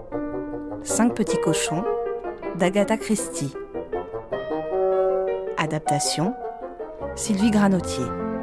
5 petits cochons d'Agatha Christie. Adaptation Sylvie Granotier.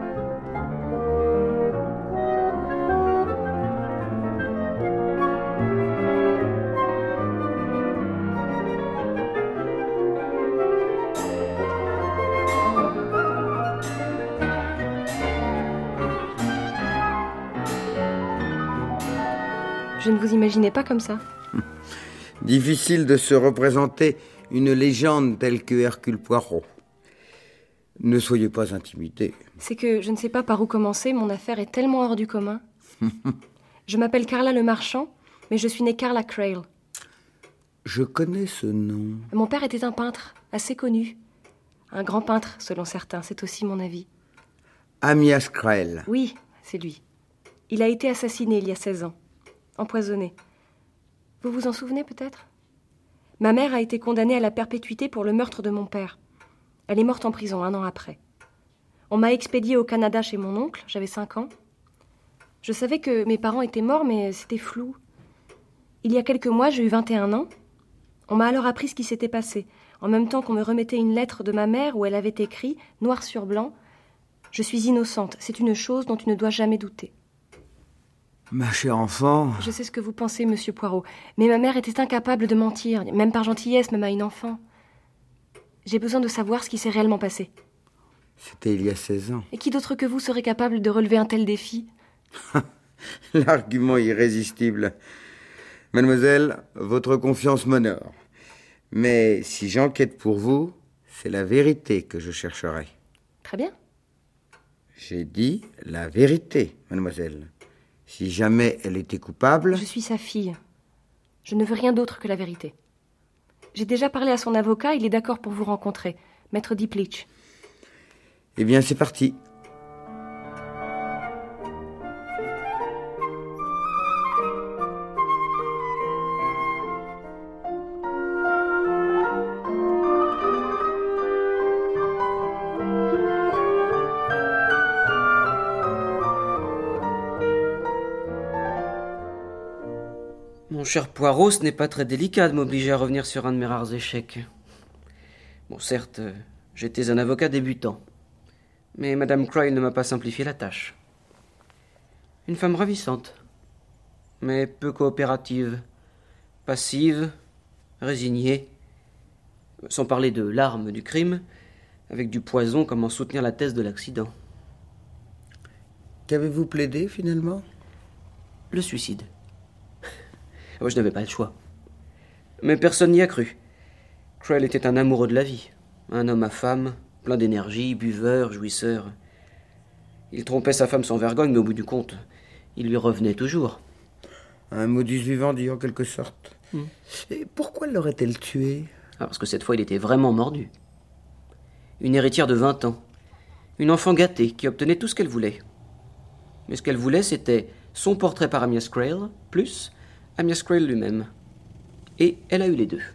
Je ne vous imaginais pas comme ça. Difficile de se représenter une légende telle que Hercule Poirot. Ne soyez pas intimidés. C'est que je ne sais pas par où commencer, mon affaire est tellement hors du commun. Je m'appelle Carla le Marchand, mais je suis née Carla Crail. Je connais ce nom. Mon père était un peintre, assez connu. Un grand peintre, selon certains, c'est aussi mon avis. Amyas Crail. Oui, c'est lui. Il a été assassiné il y a 16 ans. Empoisonné. Vous vous en souvenez peut-être ? Ma mère a été condamnée à la perpétuité pour le meurtre de mon père. Elle est morte en prison 1 an après. On m'a expédiée au Canada chez mon oncle, j'avais 5 ans. Je savais que mes parents étaient morts, mais c'était flou. Il y a quelques mois, j'ai eu 21 ans. On m'a alors appris ce qui s'était passé, en même temps qu'on me remettait une lettre de ma mère où elle avait écrit, noir sur blanc, « Je suis innocente, c'est une chose dont tu ne dois jamais douter ». Ma chère enfant... Je sais ce que vous pensez, monsieur Poirot, mais ma mère était incapable de mentir, même par gentillesse, même à une enfant. J'ai besoin de savoir ce qui s'est réellement passé. C'était il y a 16 ans. Et qui d'autre que vous serait capable de relever un tel défi ? L'argument irrésistible. Mademoiselle, votre confiance m'honore. Mais si j'enquête pour vous, c'est la vérité que je chercherai. Très bien. J'ai dit la vérité, mademoiselle. Si jamais elle était coupable... Je suis sa fille. Je ne veux rien d'autre que la vérité. J'ai déjà parlé à son avocat, il est d'accord pour vous rencontrer, maître Dipleach. Eh bien, c'est parti. Mon cher Poirot, ce n'est pas très délicat de m'obliger à revenir sur un de mes rares échecs. Bon, certes, j'étais un avocat débutant. Mais Madame Crail ne m'a pas simplifié la tâche. Une femme ravissante, mais peu coopérative, passive, résignée, sans parler de l'arme du crime, avec du poison comme en soutenir la thèse de l'accident. Qu'avez-vous plaidé, finalement ? Le suicide. Moi, je n'avais pas le choix. Mais personne n'y a cru. Crail était un amoureux de la vie, un homme à femme, plein d'énergie, buveur, jouisseur. Il trompait sa femme sans vergogne, mais au bout du compte, il lui revenait toujours. Un modus vivendi, en quelque sorte. Et pourquoi l'aurait-elle tué ? Parce que cette fois, il était vraiment mordu. Une héritière de 20 ans. Une enfant gâtée qui obtenait tout ce qu'elle voulait. Mais ce qu'elle voulait, c'était son portrait par Amyas Crail, plus Amyas Crail lui-même. Et elle a eu les deux.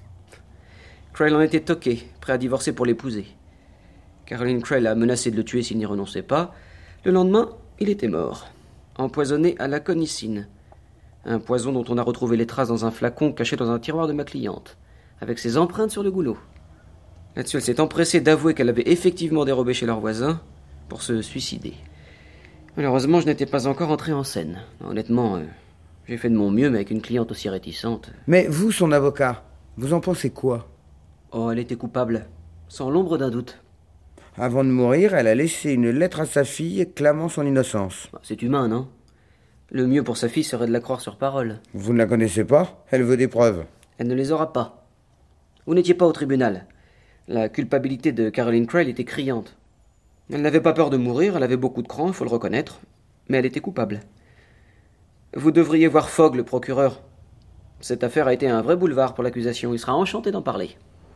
Crail en était toqué, prêt à divorcer pour l'épouser. Caroline Crail a menacé de le tuer s'il n'y renonçait pas. Le lendemain, il était mort, empoisonné à la conicine. Un poison dont on a retrouvé les traces dans un flacon caché dans un tiroir de ma cliente, avec ses empreintes sur le goulot. Là-dessus, elle s'est empressée d'avouer qu'elle avait effectivement dérobé chez leur voisin pour se suicider. Malheureusement, je n'étais pas encore entré en scène. Honnêtement, j'ai fait de mon mieux, mais avec une cliente aussi réticente. Mais vous, son avocat, vous en pensez quoi ? Oh, elle était coupable, sans l'ombre d'un doute. Avant de mourir, elle a laissé une lettre à sa fille clamant son innocence. C'est humain, non ? Le mieux pour sa fille serait de la croire sur parole. Vous ne la connaissez pas ? Elle veut des preuves. Elle ne les aura pas. Vous n'étiez pas au tribunal. La culpabilité de Caroline Crail était criante. Elle n'avait pas peur de mourir, elle avait beaucoup de cran, il faut le reconnaître, mais elle était coupable. Vous devriez voir Fogg, le procureur. Cette affaire a été un vrai boulevard pour l'accusation, il sera enchanté d'en parler.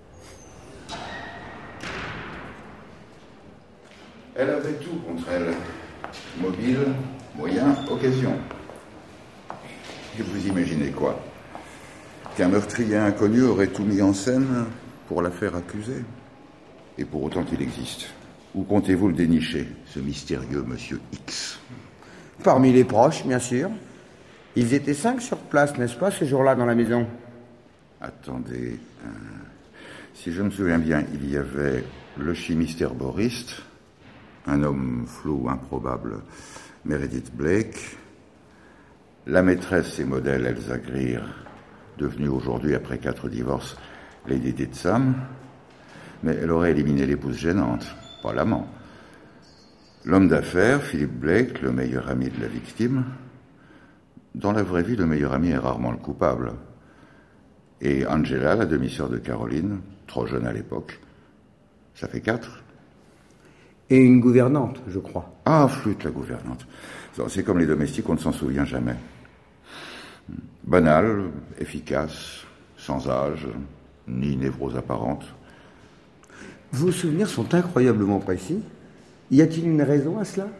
Elle avait tout contre elle. Mobile, moyen, occasion. Et vous imaginez quoi ? Qu'un meurtrier inconnu aurait tout mis en scène pour la faire accuser ? Et pour autant qu'il existe. Où comptez-vous le dénicher, ce mystérieux monsieur X ? Parmi les proches, bien sûr. Ils étaient 5 sur place, n'est-ce pas, ce jour-là, dans la maison? Attendez. Si je me souviens bien, il y avait le chimiste herboriste, un homme flou, improbable, Meredith Blake, la maîtresse et modèle Elsa Greer, devenue aujourd'hui, après 4 divorces, Lady Ditsam, mais elle aurait éliminé l'épouse gênante, pas l'amant. L'homme d'affaires, Philip Blake, le meilleur ami de la victime. Dans la vraie vie, le meilleur ami est rarement le coupable. Et Angela, la demi-sœur de Caroline, trop jeune à l'époque. Ça fait 4. Et une gouvernante, je crois. Ah, flûte, la gouvernante. C'est comme les domestiques, on ne s'en souvient jamais. Banal, efficace, sans âge, ni névrose apparente. Vos souvenirs sont incroyablement précis. Y a-t-il une raison à cela?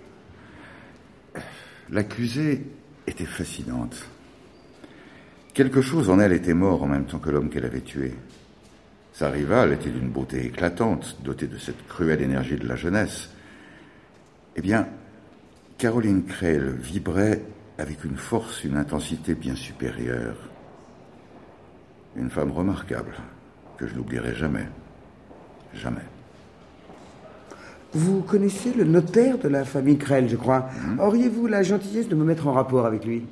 L'accusée était fascinante. Quelque chose en elle était mort en même temps que l'homme qu'elle avait tué. Sa rivale était d'une beauté éclatante, dotée de cette cruelle énergie de la jeunesse. Eh bien, Caroline Creel vibrait avec une force, une intensité bien supérieure. Une femme remarquable, que je n'oublierai jamais. Jamais. Vous connaissez le notaire de la famille Creel, je crois. Auriez-vous la gentillesse de me mettre en rapport avec lui?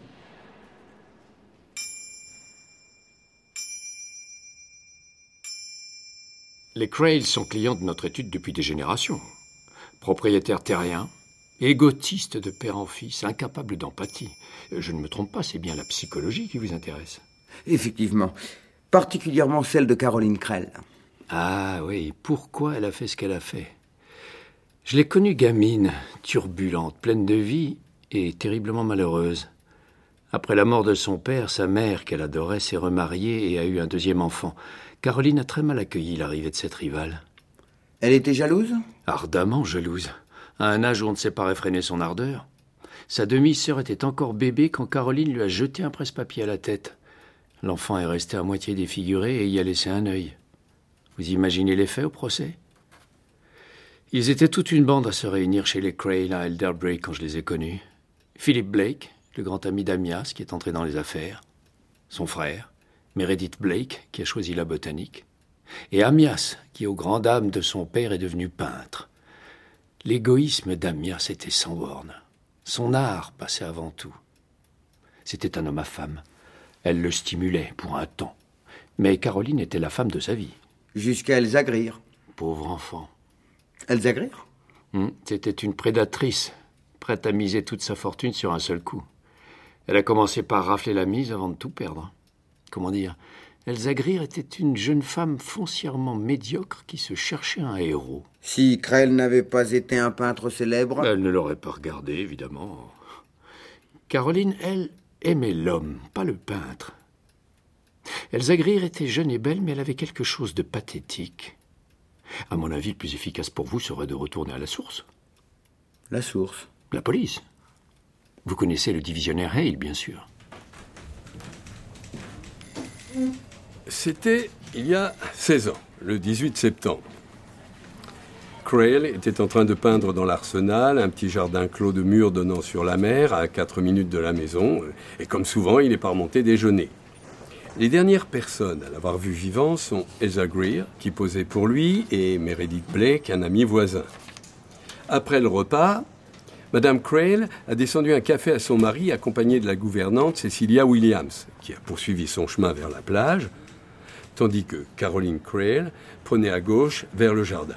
Les Creel sont clients de notre étude depuis des générations. Propriétaires terriens, égotistes de père en fils, incapables d'empathie. Je ne me trompe pas, c'est bien la psychologie qui vous intéresse. Effectivement. Particulièrement celle de Caroline Creel. Ah oui, pourquoi elle a fait ce qu'elle a fait? Je l'ai connue gamine, turbulente, pleine de vie et terriblement malheureuse. Après la mort de son père, sa mère, qu'elle adorait, s'est remariée et a eu un 2e enfant. Caroline a très mal accueilli l'arrivée de cette rivale. Elle était jalouse? Ardemment jalouse. À un âge où on ne sait pas réfréner son ardeur. Sa demi-sœur était encore bébé quand Caroline lui a jeté un presse-papier à la tête. L'enfant est resté à moitié défiguré et y a laissé un œil. Vous imaginez les faits au procès? Ils étaient toute une bande à se réunir chez les Creel à Elderbury quand je les ai connus. Philip Blake, le grand ami d'Amias qui est entré dans les affaires. Son frère, Meredith Blake, qui a choisi la botanique. Et Amias, qui, aux grandes dames de son père, est devenu peintre. L'égoïsme d'Amias était sans borne. Son art passait avant tout. C'était un homme à femme. Elle le stimulait pour un temps. Mais Caroline était la femme de sa vie. Jusqu'à Elsa Greer. Pauvre enfant. Elsa Greer? C'était une prédatrice, prête à miser toute sa fortune sur un seul coup. Elle a commencé par rafler la mise avant de tout perdre. Comment dire? Elsa Greer était une jeune femme foncièrement médiocre qui se cherchait un héros. Si Creel n'avait pas été un peintre célèbre... Elle ne l'aurait pas regardé, évidemment. Caroline, elle, aimait l'homme, pas le peintre. Elsa Greer était jeune et belle, mais elle avait quelque chose de pathétique. À mon avis, le plus efficace pour vous serait de retourner à la source. La source? La police. Vous connaissez le divisionnaire Hale, bien sûr. C'était il y a 16 ans, le 18 septembre. Creel était en train de peindre dans l'Arsenal, un petit jardin clos de murs donnant sur la mer, à 4 minutes de la maison, et comme souvent, il est pas remonté déjeuner. Les dernières personnes à l'avoir vu vivant sont Elsa Greer, qui posait pour lui, et Meredith Blake, un ami voisin. Après le repas, Madame Creel a descendu un café à son mari, accompagnée de la gouvernante Cecilia Williams, qui a poursuivi son chemin vers la plage, tandis que Caroline Creel prenait à gauche vers le jardin.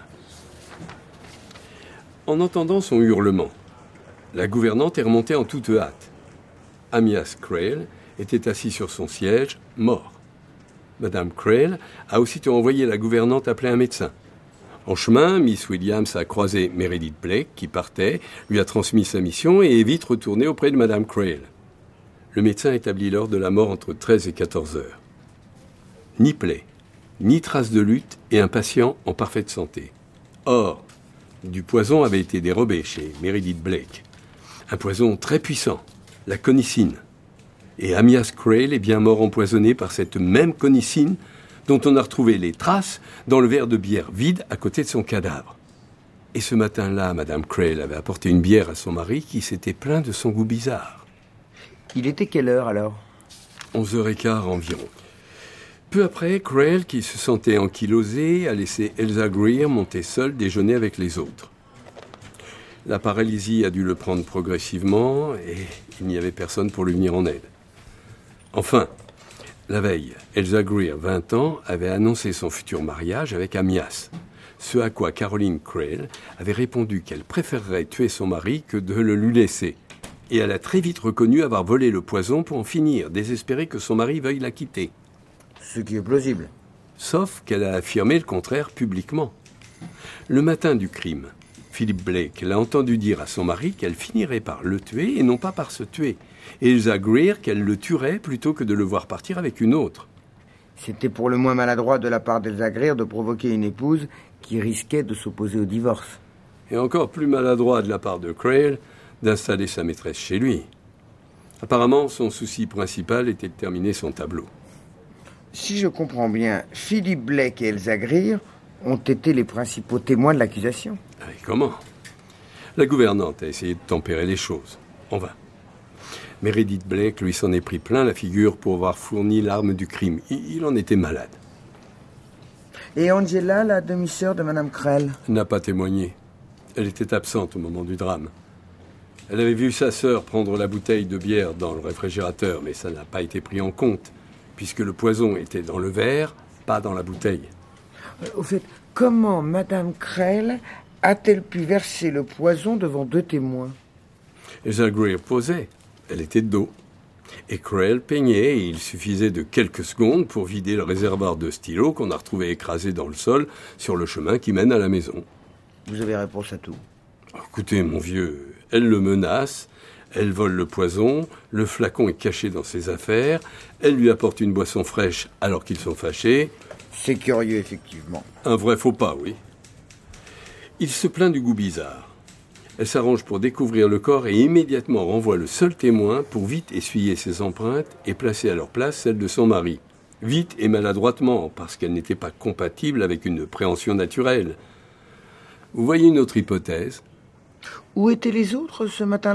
En entendant son hurlement, la gouvernante est remontée en toute hâte. Amias Creel était assis sur son siège, mort. Madame Creel a aussitôt envoyé la gouvernante appeler un médecin. En chemin, Miss Williams a croisé Meredith Blake, qui partait, lui a transmis sa mission et est vite retournée auprès de Madame Creel. Le médecin établit l'heure de la mort entre 13 et 14 heures. Ni plaie, ni trace de lutte et un patient en parfaite santé. Or, du poison avait été dérobé chez Meredith Blake. Un poison très puissant, la conicine. Et Amias Creel est bien mort empoisonné par cette même conicine dont on a retrouvé les traces dans le verre de bière vide à côté de son cadavre. Et ce matin-là, Madame Creel avait apporté une bière à son mari qui s'était plaint de son goût bizarre. Il était quelle heure alors ? 11h15 environ. Peu après, Crail, qui se sentait ankylosé, a laissé Elsa Greer monter seule déjeuner avec les autres. La paralysie a dû le prendre progressivement et il n'y avait personne pour lui venir en aide. Enfin, la veille, Elsa Greer, 20 ans, avait annoncé son futur mariage avec Amyas. Ce à quoi Caroline Crail avait répondu qu'elle préférerait tuer son mari que de le lui laisser. Et elle a très vite reconnu avoir volé le poison pour en finir, désespérée que son mari veuille la quitter. Ce qui est plausible. Sauf qu'elle a affirmé le contraire publiquement. Le matin du crime, Philip Blake l'a entendu dire à son mari qu'elle finirait par le tuer et non pas par se tuer. Et Elsa Greer qu'elle le tuerait plutôt que de le voir partir avec une autre. C'était pour le moins maladroit de la part d'Elsa Greer de provoquer une épouse qui risquait de s'opposer au divorce. Et encore plus maladroit de la part de Crail d'installer sa maîtresse chez lui. Apparemment, son souci principal était de terminer son tableau. Si je comprends bien, Philip Blake et Elsa Greer ont été les principaux témoins de l'accusation. Et comment ? La gouvernante a essayé de tempérer les choses. En vain. Meredith Blake lui s'en est pris plein la figure pour avoir fourni l'arme du crime. Il en était malade. Et Angela, la demi-sœur de Madame Crail ? N'a pas témoigné. Elle était absente au moment du drame. Elle avait vu sa sœur prendre la bouteille de bière dans le réfrigérateur, mais ça n'a pas été pris en compte, puisque le poison était dans le verre, pas dans la bouteille. Au fait, comment Madame Crail a-t-elle pu verser le poison devant deux témoins ? Elsa Greer posait. Elle était de dos. Et Crail peignait, et il suffisait de quelques secondes pour vider le réservoir de stylo qu'on a retrouvé écrasé dans le sol sur le chemin qui mène à la maison. Vous avez réponse à tout. Écoutez, mon vieux, elle le menace, elle vole le poison, le flacon est caché dans ses affaires, elle lui apporte une boisson fraîche alors qu'ils sont fâchés. C'est curieux, effectivement. Un vrai faux pas, oui. Il se plaint du goût bizarre. Elle s'arrange pour découvrir le corps et immédiatement renvoie le seul témoin pour vite essuyer ses empreintes et placer à leur place celle de son mari. Vite et maladroitement, parce qu'elle n'était pas compatible avec une préhension naturelle. Vous voyez une autre hypothèse ? Où étaient les autres ce matin-là ?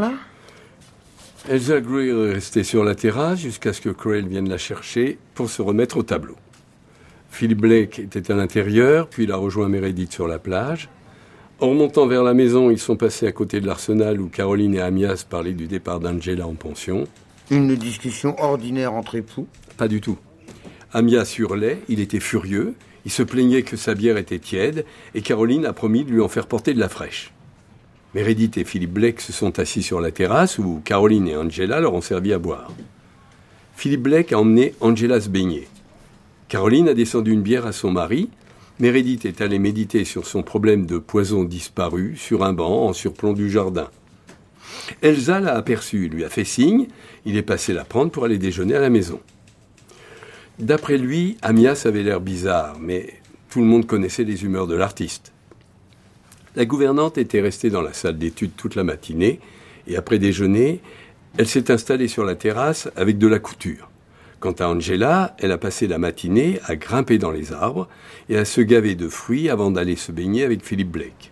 Elsa Greer est restée sur la terrasse jusqu'à ce que Crail vienne la chercher pour se remettre au tableau. Philip Blake était à l'intérieur, puis il a rejoint Meredith sur la plage. En remontant vers la maison, ils sont passés à côté de l'arsenal où Caroline et Amyas parlaient du départ d'Angela en pension. Une discussion ordinaire entre époux ? Pas du tout. Amyas hurlait, il était furieux, il se plaignait que sa bière était tiède, et Caroline a promis de lui en faire porter de la fraîche. Meredith et Philip Blake se sont assis sur la terrasse où Caroline et Angela leur ont servi à boire. Philip Blake a emmené Angela se baigner. Caroline a descendu une bière à son mari. Meredith est allée méditer sur son problème de poison disparu sur un banc en surplomb du jardin. Elsa l'a aperçu, lui a fait signe, il est passé la prendre pour aller déjeuner à la maison. D'après lui, Amyas avait l'air bizarre, mais tout le monde connaissait les humeurs de l'artiste. La gouvernante était restée dans la salle d'études toute la matinée, et après déjeuner, elle s'est installée sur la terrasse avec de la couture. Quant à Angela, elle a passé la matinée à grimper dans les arbres et à se gaver de fruits avant d'aller se baigner avec Philip Blake.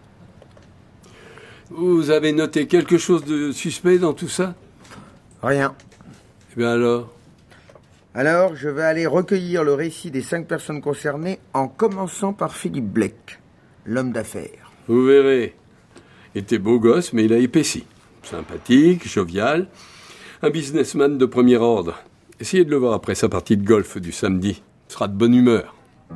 Vous avez noté quelque chose de suspect dans tout ça ? Rien. Eh bien alors ? Alors, je vais aller recueillir le récit des 5 personnes concernées en commençant par Philip Blake, l'homme d'affaires. Vous verrez. Il était beau gosse, mais il a épaissi. Sympathique, jovial, un businessman de premier ordre. Essayez de le voir après sa partie de golf du samedi. Il sera de bonne humeur.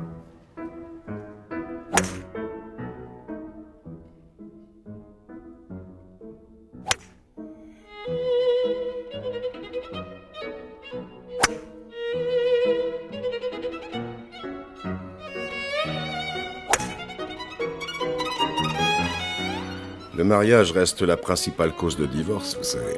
Le mariage reste la principale cause de divorce, vous savez.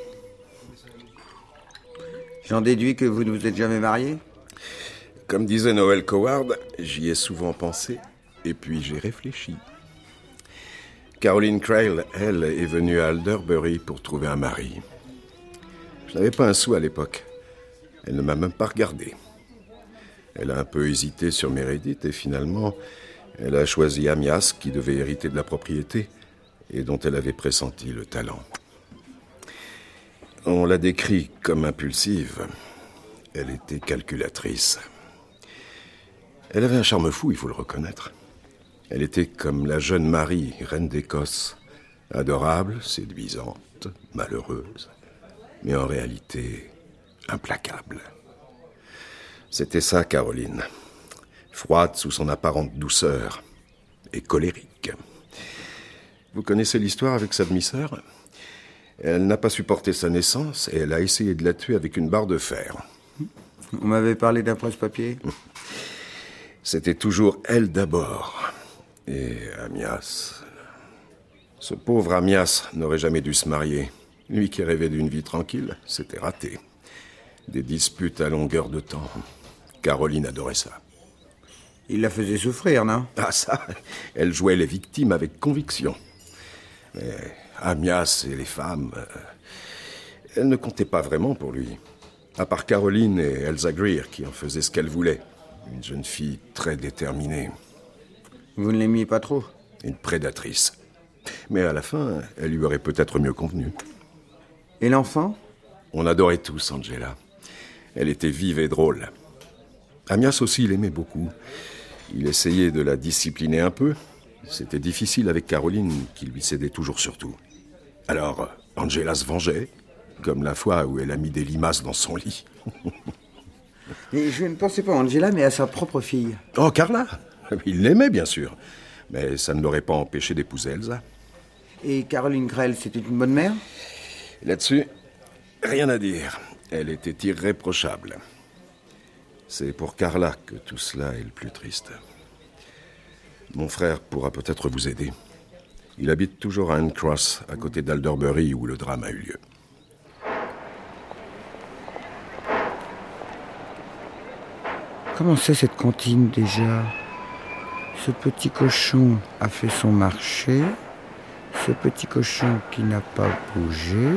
J'en déduis que vous ne vous êtes jamais marié ? Comme disait Noel Coward, j'y ai souvent pensé, et puis j'ai réfléchi. Caroline Crail, elle, est venue à Alderbury pour trouver un mari. Je n'avais pas un sou à l'époque. Elle ne m'a même pas regardé. Elle a un peu hésité sur Meredith, et finalement, elle a choisi Amyas, qui devait hériter de la propriété, et dont elle avait pressenti le talent. On l'a décrit comme impulsive. Elle était calculatrice. Elle avait un charme fou, il faut le reconnaître. Elle était comme la jeune Marie, reine d'Écosse. Adorable, séduisante, malheureuse, mais en réalité implacable. C'était ça, Caroline. Froide sous son apparente douceur et colérique. Vous connaissez l'histoire avec sa demi-sœur ? Elle n'a pas supporté sa naissance et elle a essayé de la tuer avec une barre de fer. On m'avait parlé d'un presse-papier. C'était toujours elle d'abord. Et Amias... Ce pauvre Amias n'aurait jamais dû se marier. Lui qui rêvait d'une vie tranquille, c'était raté. Des disputes à longueur de temps. Caroline adorait ça. Il la faisait souffrir, non ? Ah ça, elle jouait les victimes avec conviction. Mais Amias et les femmes, elles ne comptaient pas vraiment pour lui. À part Caroline et Elsa Greer qui en faisaient ce qu'elles voulaient. Une jeune fille très déterminée. Vous ne l'aimiez pas trop ? Une prédatrice. Mais à la fin, elle lui aurait peut-être mieux convenu. Et l'enfant ? On adorait tous Angela. Elle était vive et drôle. Amias aussi l'aimait beaucoup. Il essayait de la discipliner un peu. C'était difficile avec Caroline, qui lui cédait toujours sur tout. Alors, Angela se vengeait, comme la fois où elle a mis des limaces dans son lit. Et je ne pensais pas à Angela, mais à sa propre fille. Oh, Carla ? Il l'aimait, bien sûr. Mais ça ne l'aurait pas empêché d'épouser Elsa. Et Caroline Grell, c'était une bonne mère ? Là-dessus, rien à dire. Elle était irréprochable. C'est pour Carla que tout cela est le plus triste. Mon frère pourra peut-être vous aider. Il habite toujours à Ancross, à côté d'Alderbury, où le drame a eu lieu. Comment c'est cette comptine déjà ? Ce petit cochon a fait son marché. Ce petit cochon qui n'a pas bougé.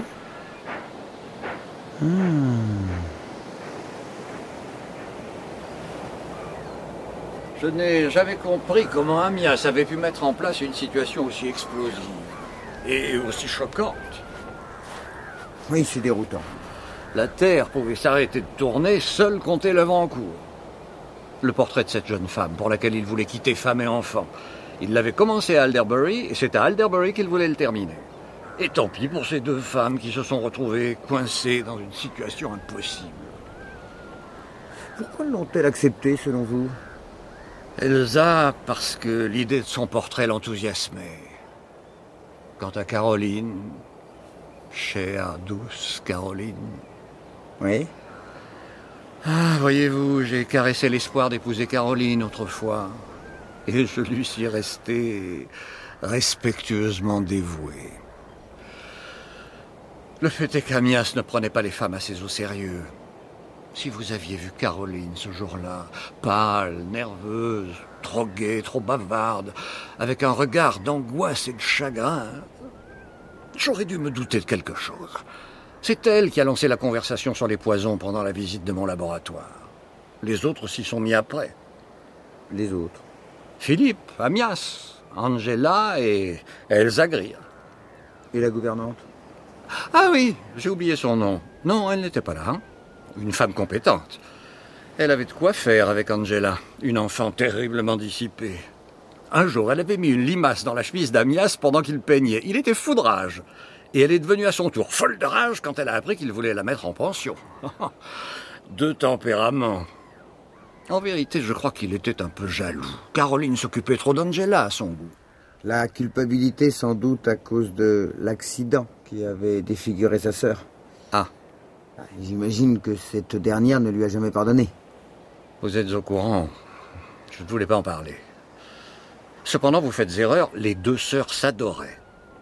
Je n'ai jamais compris comment Amias avait pu mettre en place une situation aussi explosive et aussi choquante. Oui, c'est déroutant. La Terre pouvait s'arrêter de tourner, seul comptait le vent en cours. Le portrait de cette jeune femme pour laquelle il voulait quitter femme et enfant. Il l'avait commencé à Alderbury et c'est à Alderbury qu'il voulait le terminer. Et tant pis pour ces deux femmes qui se sont retrouvées coincées dans une situation impossible. Pourquoi l'ont-elles accepté, selon vous ? Elsa, parce que l'idée de son portrait l'enthousiasmait. Quant à Caroline, chère, douce Caroline... Oui ? Ah, voyez-vous, j'ai caressé l'espoir d'épouser Caroline autrefois. Et je lui suis resté respectueusement dévoué. Le fait est qu'Amias ne prenait pas les femmes assez au sérieux. Si vous aviez vu Caroline ce jour-là, pâle, nerveuse, trop gaie, trop bavarde, avec un regard d'angoisse et de chagrin, j'aurais dû me douter de quelque chose. C'est elle qui a lancé la conversation sur les poisons pendant la visite de mon laboratoire. Les autres s'y sont mis après. Les autres ? Philippe, Amias, Angela et Elsa Greer. Et la gouvernante ? Ah oui, j'ai oublié son nom. Non, elle n'était pas là. Hein. Une femme compétente. Elle avait de quoi faire avec Angela, une enfant terriblement dissipée. Un jour, elle avait mis une limace dans la chemise d'Amias pendant qu'il peignait. Il était fou de rage. Et elle est devenue à son tour folle de rage quand elle a appris qu'il voulait la mettre en pension. Deux tempéraments. En vérité, je crois qu'il était un peu jaloux. Caroline s'occupait trop d'Angela à son goût. La culpabilité, sans doute, à cause de l'accident qui avait défiguré sa sœur. Ah. J'imagine que cette dernière ne lui a jamais pardonné. Vous êtes au courant. Je ne voulais pas en parler. Cependant, vous faites erreur. Les deux sœurs s'adoraient.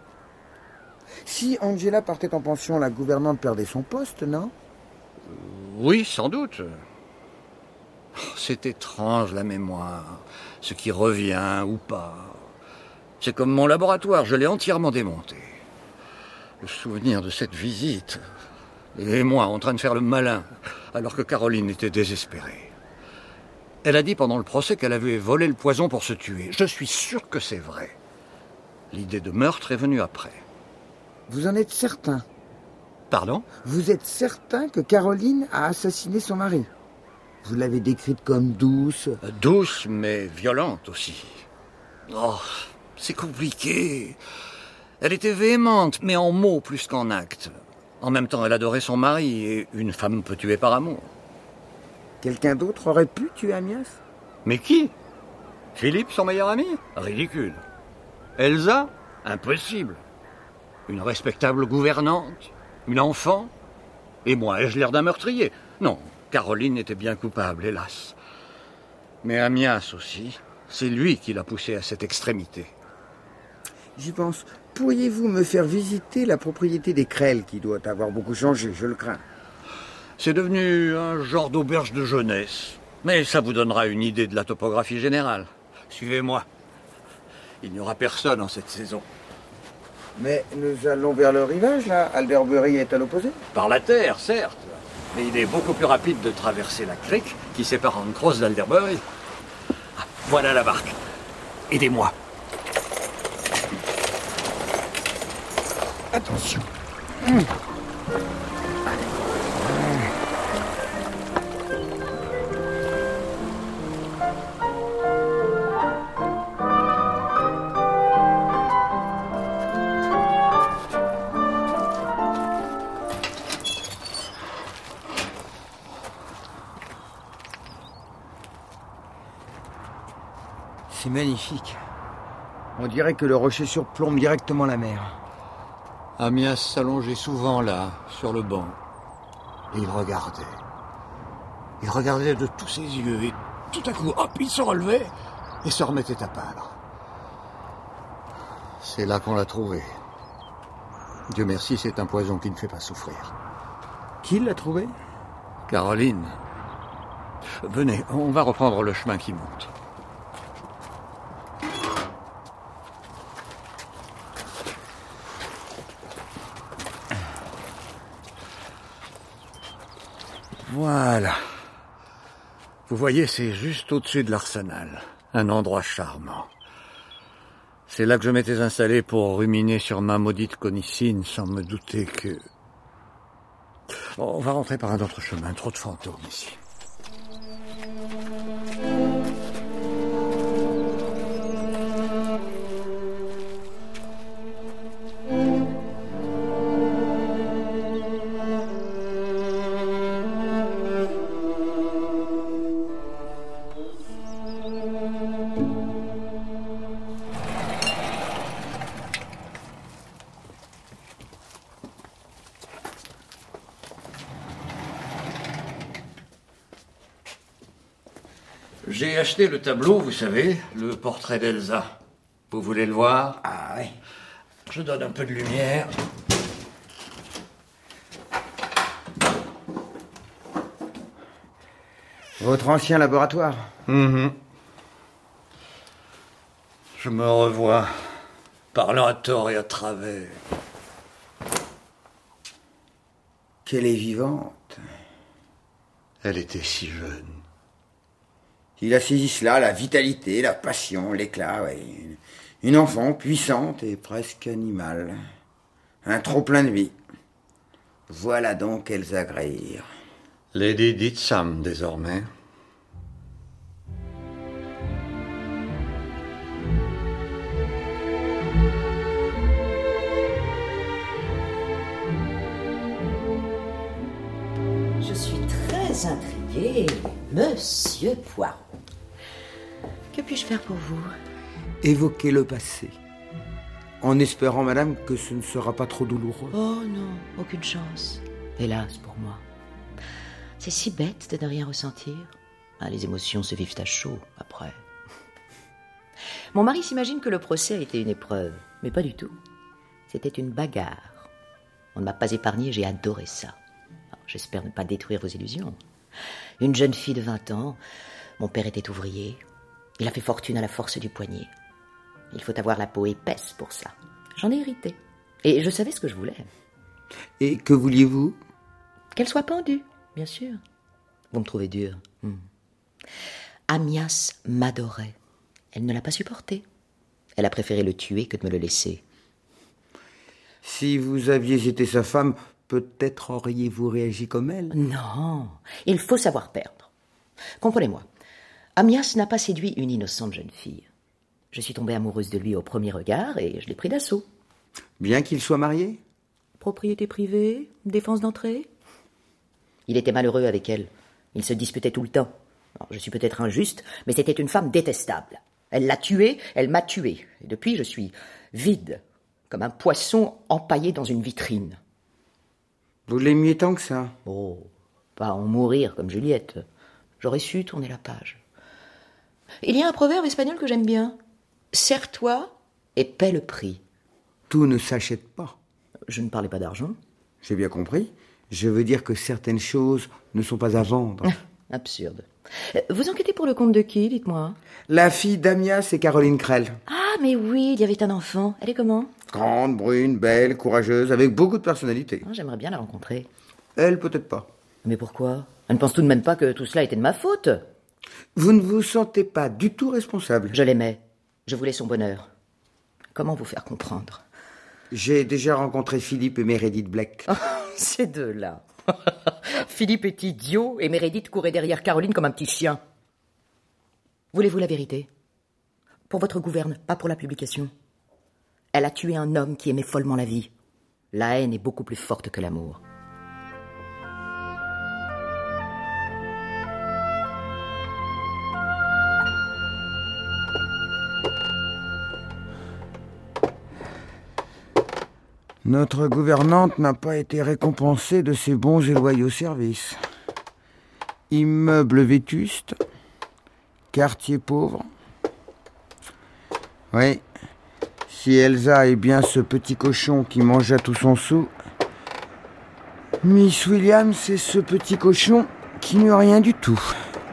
Si Angela partait en pension, la gouvernante perdait son poste, non ? Oui, sans doute. C'est étrange, la mémoire. Ce qui revient ou pas. C'est comme mon laboratoire, je l'ai entièrement démonté. Le souvenir de cette visite... Et moi, en train de faire le malin, alors que Caroline était désespérée. Elle a dit pendant le procès qu'elle avait volé le poison pour se tuer. Je suis sûr que c'est vrai. L'idée de meurtre est venue après. Vous en êtes certain ? Pardon? Vous êtes certain que Caroline a assassiné son mari? Vous l'avez décrite comme douce. Douce, mais violente aussi. Oh, c'est compliqué. Elle était véhémente, mais en mots plus qu'en actes. En même temps, elle adorait son mari, et une femme peut tuer par amour. Quelqu'un d'autre aurait pu tuer Amias? Mais qui? Philippe, son meilleur ami? Ridicule. Elsa? Impossible. Une respectable gouvernante? Une enfant? Et moi, ai-je l'air d'un meurtrier? Non, Caroline était bien coupable, hélas. Mais Amias aussi, c'est lui qui l'a poussée à cette extrémité. J'y pense. Pourriez-vous me faire visiter la propriété des Creel, qui doit avoir beaucoup changé, je le crains? C'est devenu un genre d'auberge de jeunesse. Mais ça vous donnera une idée de la topographie générale. Suivez-moi. Il n'y aura personne en cette saison. Mais nous allons vers le rivage, là. Alderbury est à l'opposé. Par la terre, certes. Mais il est beaucoup plus rapide de traverser la crique qui sépare Ancros d'Alderbury. Ah, voilà la barque. Aidez-moi. Attention. C'est magnifique. On dirait que le rocher surplombe directement la mer. Amias s'allongeait souvent là, sur le banc. Et il regardait. Il regardait de tous ses yeux. Et tout à coup, hop, il se relevait et se remettait à peindre. C'est là qu'on l'a trouvé. Dieu merci, c'est un poison qui ne fait pas souffrir. Qui l'a trouvé? Caroline. Venez, on va reprendre le chemin qui monte. Voilà. Vous voyez, c'est juste au-dessus de l'Arsenal. Un endroit charmant. C'est là que je m'étais installé pour ruminer sur ma maudite conicine sans me douter que... On va rentrer par un autre chemin, trop de fantômes ici. J'ai acheté le tableau, vous savez, le portrait d'Elsa. Vous voulez le voir? Ah oui. Je donne un peu de lumière. Votre ancien laboratoire? Je me revois, parlant à tort et à travers. Qu'elle est vivante. Elle était si jeune. Il a saisi cela, la vitalité, la passion, l'éclat, oui. Une enfant puissante et presque animale. Un trop-plein de vie. Voilà donc Elsa Greer. Lady Ditsam, désormais. Je suis très intriguée, Monsieur Poirot. Que puis-je faire pour vous? Évoquez le passé. En espérant, madame, que ce ne sera pas trop douloureux. Oh non, aucune chance. Hélas pour moi. C'est si bête de ne rien ressentir. Ah, les émotions se vivent à chaud, après. Mon mari s'imagine que le procès a été une épreuve, mais pas du tout. C'était une bagarre. On ne m'a pas épargné, j'ai adoré ça. Alors, j'espère ne pas détruire vos illusions. Une jeune fille de 20 ans, mon père était ouvrier. Il a fait fortune à la force du poignet. Il faut avoir la peau épaisse pour ça. J'en ai hérité. Et je savais ce que je voulais. Et que vouliez-vous? Qu'elle soit pendue, bien sûr. Vous me trouvez dur. Amias m'adorait. Elle ne l'a pas supporté. Elle a préféré le tuer que de me le laisser. Si vous aviez été sa femme, Peut-être auriez-vous réagi comme elle? Non, il faut savoir perdre. Comprenez-moi, Amias n'a pas séduit une innocente jeune fille. Je suis tombée amoureuse de lui au premier regard et je l'ai pris d'assaut. Bien qu'il soit marié? Propriété privée, défense d'entrée. Il était malheureux avec elle. Il se disputait tout le temps. Alors, je suis peut-être injuste, mais c'était une femme détestable. Elle l'a tué, elle m'a tué. Et depuis, je suis vide, comme un poisson empaillé dans une vitrine. Vous l'aimiez tant que ça? Oh, pas en mourir comme Juliette. J'aurais su tourner la page. Il y a un proverbe espagnol que j'aime bien. Serre-toi et paie le prix. Tout ne s'achète pas. Je ne parlais pas d'argent. J'ai bien compris. Je veux dire que certaines choses ne sont pas à vendre. Absurde. Vous enquêtez pour le compte de qui, dites-moi? La fille d'Amias et Caroline Krell. Ah, mais oui, il y avait un enfant. Elle est comment? Grande, brune, belle, courageuse, avec beaucoup de personnalité. Oh, j'aimerais bien la rencontrer. Elle, peut-être pas. Mais pourquoi? Elle ne pense tout de même pas que tout cela était de ma faute. Vous ne vous sentez pas du tout responsable? Je l'aimais. Je voulais son bonheur. Comment vous faire comprendre? J'ai déjà rencontré Philippe et Meredith Black. Oh, ces deux-là. Philippe est idiot et Meredith courait derrière Caroline comme un petit chien. Voulez-vous la vérité? Pour votre gouverne, pas pour la publication. Elle a tué un homme qui aimait follement la vie. La haine est beaucoup plus forte que l'amour. Notre gouvernante n'a pas été récompensée de ses bons et loyaux services. Immeuble vétuste, quartier pauvre. Oui, si Elsa est bien ce petit cochon qui mangea tout son sou, Miss Williams, c'est ce petit cochon qui n'eut rien du tout.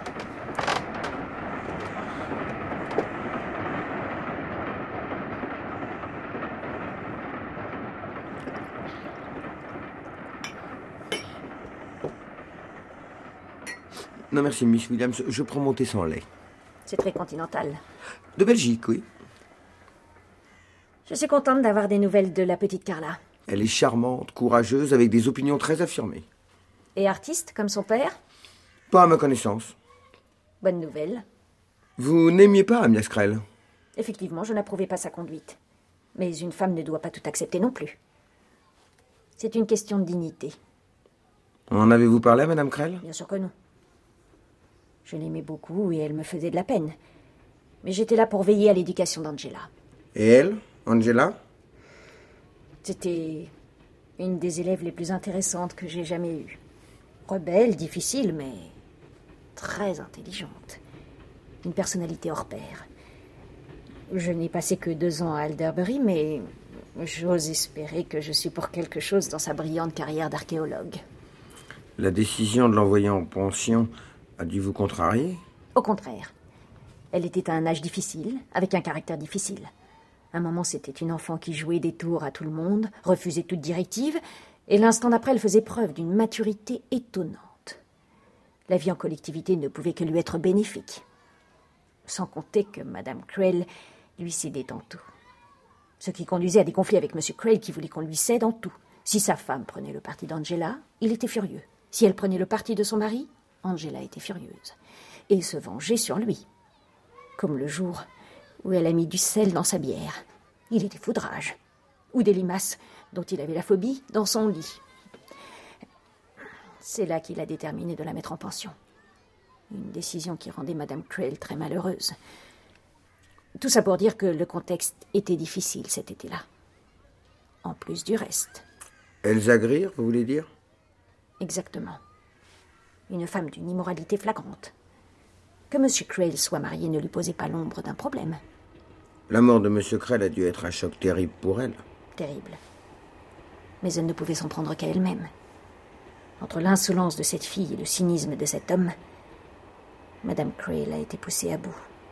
Non merci, Miss Williams, je prends mon thé sans lait. C'est très continental. De Belgique, oui. Je suis contente d'avoir des nouvelles de la petite Carla. Elle est charmante, courageuse, avec des opinions très affirmées. Et artiste, comme son père? Pas à ma connaissance. Bonne nouvelle. Vous n'aimiez pas Amias Krell? Effectivement, je n'approuvais pas sa conduite. Mais une femme ne doit pas tout accepter non plus. C'est une question de dignité. En avez-vous parlé à Madame Krell? Bien sûr que non. Je l'aimais beaucoup et elle me faisait de la peine. Mais j'étais là pour veiller à l'éducation d'Angela. Et elle, Angela? C'était une des élèves les plus intéressantes que j'ai jamais eues. Rebelle, difficile, mais très intelligente. Une personnalité hors pair. Je n'ai passé que 2 ans à Alderbury, mais j'ose espérer que je suis pour quelque chose dans sa brillante carrière d'archéologue. La décision de l'envoyer en pension a dû vous contrarier? Au contraire. Elle était à un âge difficile, avec un caractère difficile. Un moment, c'était une enfant qui jouait des tours à tout le monde, refusait toute directive, et l'instant d'après, elle faisait preuve d'une maturité étonnante. La vie en collectivité ne pouvait que lui être bénéfique. Sans compter que Madame Krell lui cédait en tout. Ce qui conduisait à des conflits avec M. Krell qui voulait qu'on lui cède en tout. Si sa femme prenait le parti d'Angela, il était furieux. Si elle prenait le parti de son mari, Angela était furieuse. Et se vengeait sur lui. Comme le jour où elle a mis du sel dans sa bière. Il était foudrage. Ou des limaces, dont il avait la phobie, dans son lit. C'est là qu'il a déterminé de la mettre en pension. Une décision qui rendait Madame Krell très malheureuse. Tout ça pour dire que le contexte était difficile cet été-là. En plus du reste. Elsa Greer, vous voulez dire? Exactement. Une femme d'une immoralité flagrante. Que M. Krell soit marié ne lui posait pas l'ombre d'un problème. La mort de M. Krell a dû être un choc terrible pour elle. Terrible. Mais elle ne pouvait s'en prendre qu'à elle-même. Entre l'insolence de cette fille et le cynisme de cet homme, Madame Krell a été poussée à bout.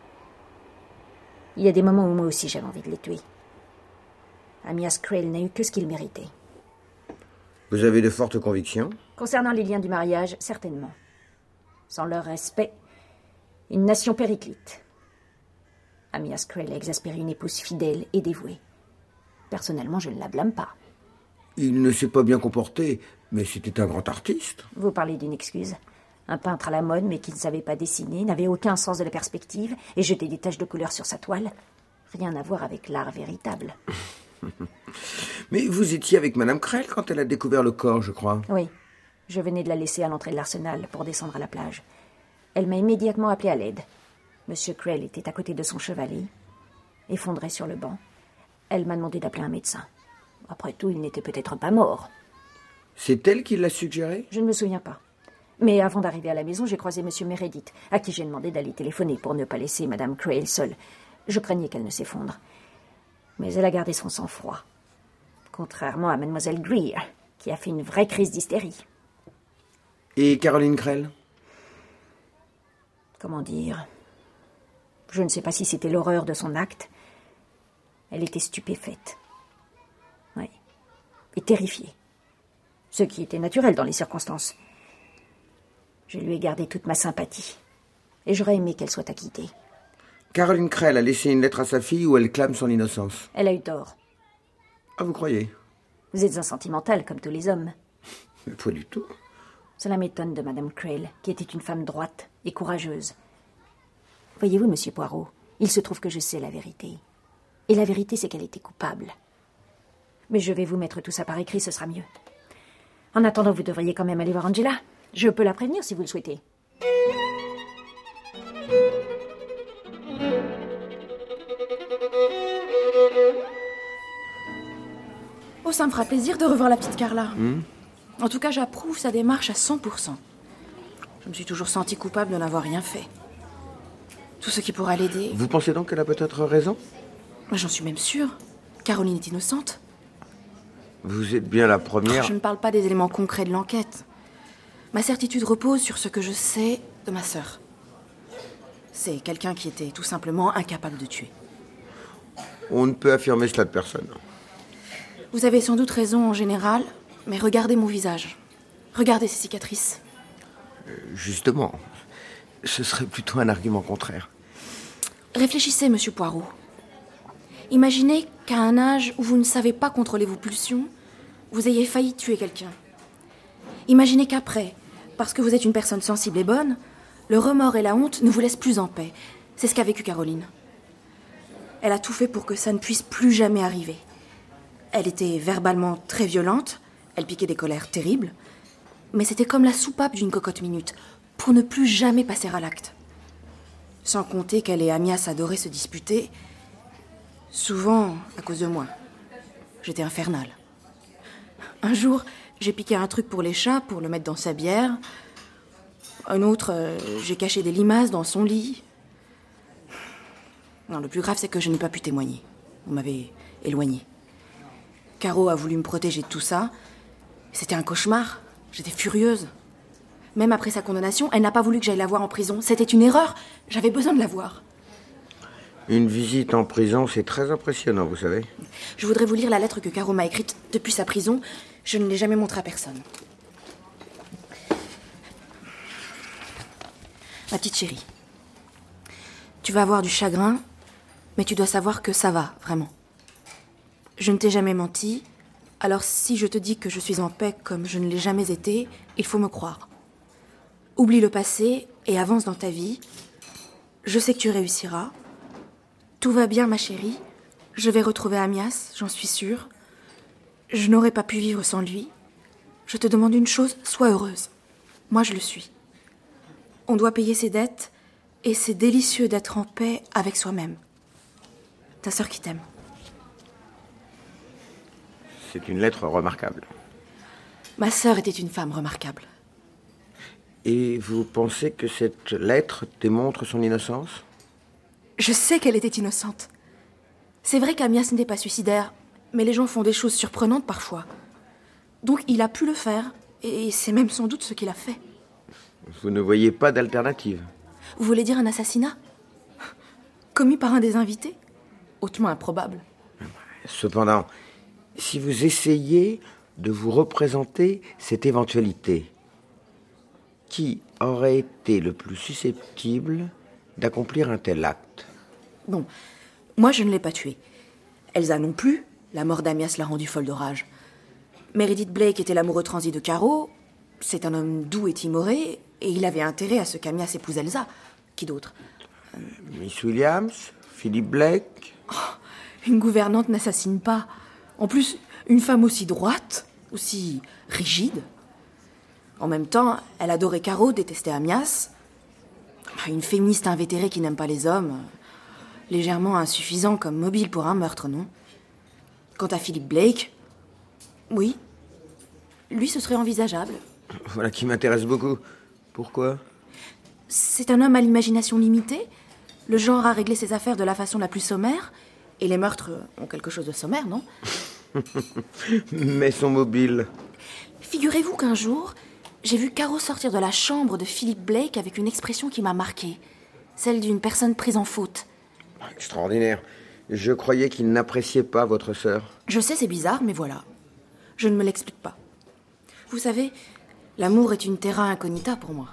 Il y a des moments où moi aussi j'avais envie de les tuer. Amias Krell n'a eu que ce qu'il méritait. Vous avez de fortes convictions? Concernant les liens du mariage, certainement. Sans leur respect, une nation périclite. Amias Krell a exaspéré une épouse fidèle et dévouée. Personnellement, je ne la blâme pas. Il ne s'est pas bien comporté, Mais c'était un grand artiste. Vous parlez d'une excuse. Un peintre à la mode, mais qui ne savait pas dessiner, n'avait aucun sens de la perspective et jetait des taches de couleur sur sa toile. Rien à voir avec l'art véritable. Mais vous étiez avec Madame Krell quand elle a découvert le corps, je crois. Oui. Je venais de la laisser à l'entrée de l'arsenal pour descendre à la plage. Elle m'a immédiatement appelé à l'aide. Monsieur Krell était à côté de son chevalet, effondré sur le banc. Elle m'a demandé d'appeler un médecin. Après tout, il n'était peut-être pas mort. C'est elle qui l'a suggéré? Je ne me souviens pas. Mais avant d'arriver à la maison, j'ai croisé Monsieur Meredith, à qui j'ai demandé d'aller téléphoner pour ne pas laisser Madame Krell seule. Je craignais qu'elle ne s'effondre. Mais elle a gardé son sang-froid. Contrairement à Mademoiselle Greer, qui a fait une vraie crise d'hystérie. Et Caroline Krell? Comment dire? Je ne sais pas si c'était l'horreur de son acte. Elle était stupéfaite. Oui. Et terrifiée. Ce qui était naturel dans les circonstances. Je lui ai gardé toute ma sympathie. Et j'aurais aimé qu'elle soit acquittée. Caroline Krell a laissé une lettre à sa fille où elle clame son innocence. Elle a eu tort. Ah, vous croyez? Vous êtes un sentimental, comme tous les hommes. Mais pas du tout. Cela m'étonne de Madame Krell, qui était une femme droite et courageuse. Voyez-vous, Monsieur Poirot, il se trouve que je sais la vérité. Et la vérité, c'est qu'elle était coupable. Mais je vais vous mettre tout ça par écrit, ce sera mieux. En attendant, vous devriez quand même aller voir Angela. Je peux la prévenir si vous le souhaitez. Oh, ça me fera plaisir de revoir la petite Carla. En tout cas, j'approuve sa démarche à 100%. Je me suis toujours sentie coupable de n'avoir rien fait. Tout ce qui pourra l'aider... Vous pensez donc qu'elle a peut-être raison? J'en suis même sûre. Caroline est innocente. Vous êtes bien la première... Je ne parle pas des éléments concrets de l'enquête. Ma certitude repose sur ce que je sais de ma sœur. C'est quelqu'un qui était tout simplement incapable de tuer. On ne peut affirmer cela de personne. Vous avez sans doute raison en général, mais regardez mon visage. Regardez ces cicatrices. Justement, ce serait plutôt un argument contraire. Réfléchissez, Monsieur Poirot. Imaginez qu'à un âge où vous ne savez pas contrôler vos pulsions, vous ayez failli tuer quelqu'un. Imaginez qu'après, parce que vous êtes une personne sensible et bonne, le remords et la honte ne vous laissent plus en paix. C'est ce qu'a vécu Caroline. Elle a tout fait pour que ça ne puisse plus jamais arriver. Elle était verbalement très violente, elle piquait des colères terribles, mais c'était comme la soupape d'une cocotte minute, pour ne plus jamais passer à l'acte. Sans compter qu'elle et Amias adoraient se disputer, souvent à cause de moi. J'étais infernale. Un jour, j'ai piqué un truc pour les chats pour le mettre dans sa bière. Un autre, j'ai caché des limaces dans son lit. Non, le plus grave, c'est que je n'ai pas pu témoigner. On m'avait éloignée. Caro a voulu me protéger de tout ça. C'était un cauchemar. J'étais furieuse. Même après sa condamnation, elle n'a pas voulu que j'aille la voir en prison. C'était une erreur. J'avais besoin de la voir. Une visite en prison, c'est très impressionnant, vous savez. Je voudrais vous lire la lettre que Caro m'a écrite depuis sa prison. Je ne l'ai jamais montrée à personne. Ma petite chérie, tu vas avoir du chagrin, mais tu dois savoir que ça va, vraiment. Je ne t'ai jamais menti, alors si je te dis que je suis en paix comme je ne l'ai jamais été, il faut me croire. Oublie le passé et avance dans ta vie. Je sais que tu réussiras. Tout va bien, ma chérie. Je vais retrouver Amias, j'en suis sûre. Je n'aurais pas pu vivre sans lui. Je te demande une chose, sois heureuse. Moi, je le suis. On doit payer ses dettes, et c'est délicieux d'être en paix avec soi-même. Ta sœur qui t'aime. C'est une lettre remarquable. Ma sœur était une femme remarquable. Et vous pensez que cette lettre démontre son innocence? Je sais qu'elle était innocente. C'est vrai qu'Amias n'était pas suicidaire, mais les gens font des choses surprenantes parfois. Donc il a pu le faire, et c'est même sans doute ce qu'il a fait. Vous ne voyez pas d'alternative? Vous voulez dire un assassinat? Commis par un des invités? Hautement improbable. Cependant, si vous essayez de vous représenter cette éventualité, qui aurait été le plus susceptible d'accomplir un tel acte? Bon, moi je ne l'ai pas tuée. Elsa non plus. La mort d'Amias l'a rendue folle de rage. Meredith Blake était l'amoureux transi de Caro. C'est un homme doux et timoré, et il avait intérêt à ce qu'Amias épouse Elsa. Qui d'autre? Miss Williams, Philip Blake. Une gouvernante n'assassine pas. En plus, une femme aussi droite, aussi rigide. En même temps, elle adorait Caro, détestait Amias. Une féministe invétérée qui n'aime pas les hommes. Légèrement insuffisant comme mobile pour un meurtre, non? Quant à Philip Blake, oui, lui, ce serait envisageable. Voilà qui m'intéresse beaucoup. Pourquoi? C'est un homme à l'imagination limitée, le genre à régler ses affaires de la façon la plus sommaire, et les meurtres ont quelque chose de sommaire, non? Mais son mobile. Figurez-vous qu'un jour, j'ai vu Caro sortir de la chambre de Philip Blake avec une expression qui m'a marquée, celle d'une personne prise en faute. Extraordinaire. Je croyais qu'il n'appréciait pas votre sœur. Je sais, c'est bizarre, mais voilà. Je ne me l'explique pas. Vous savez, l'amour est une terra incognita pour moi.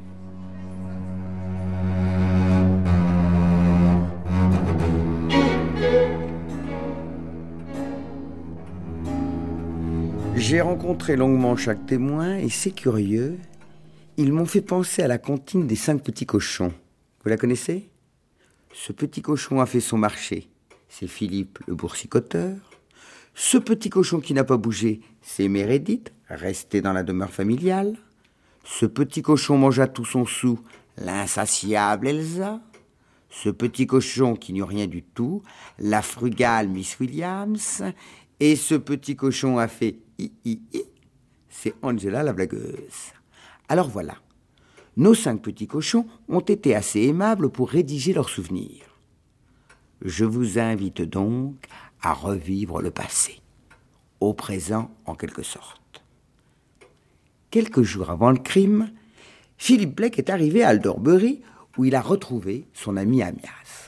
J'ai rencontré longuement chaque témoin et c'est curieux, ils m'ont fait penser à la comptine des 5 petits cochons. Vous la connaissez? Ce petit cochon a fait son marché. C'est Philippe le boursicoteur. Ce petit cochon qui n'a pas bougé, c'est Meredith, restée dans la demeure familiale. Ce petit cochon mangea tout son sou, l'insatiable Elsa. Ce petit cochon qui n'eut rien du tout, la frugale Miss Williams. Et ce petit cochon a fait hi, c'est Angela la blagueuse. Alors voilà, nos 5 petits cochons ont été assez aimables pour rédiger leurs souvenirs. Je vous invite donc à revivre le passé, au présent en quelque sorte. Quelques jours avant le crime, Philip Blake est arrivé à Alderbury où il a retrouvé son ami Amias.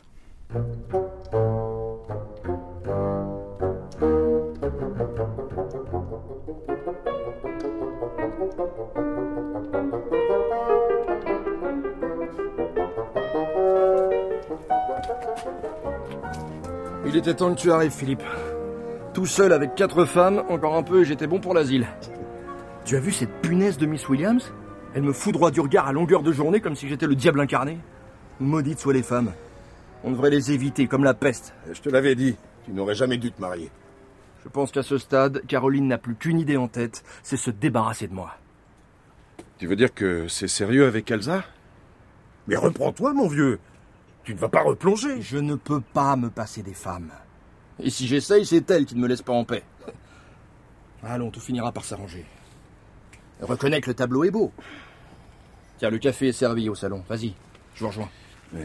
Il était temps que tu arrives, Philippe. Tout seul avec 4 femmes, encore un peu et j'étais bon pour l'asile. Tu as vu cette punaise de Miss Williams? Elle me foudroie du regard à longueur de journée comme si j'étais le diable incarné. Maudites soient les femmes. On devrait les éviter comme la peste. Je te l'avais dit, tu n'aurais jamais dû te marier. Je pense qu'à ce stade, Caroline n'a plus qu'une idée en tête, c'est se débarrasser de moi. Tu veux dire que c'est sérieux avec Elsa? Mais reprends-toi, mon vieux. Tu ne vas pas replonger. Je ne peux pas me passer des femmes. Et si j'essaye, c'est elle qui ne me laisse pas en paix. Allons, tout finira par s'arranger. Reconnais que le tableau est beau. Tiens, le café est servi au salon. Vas-y, je vous rejoins. Oui.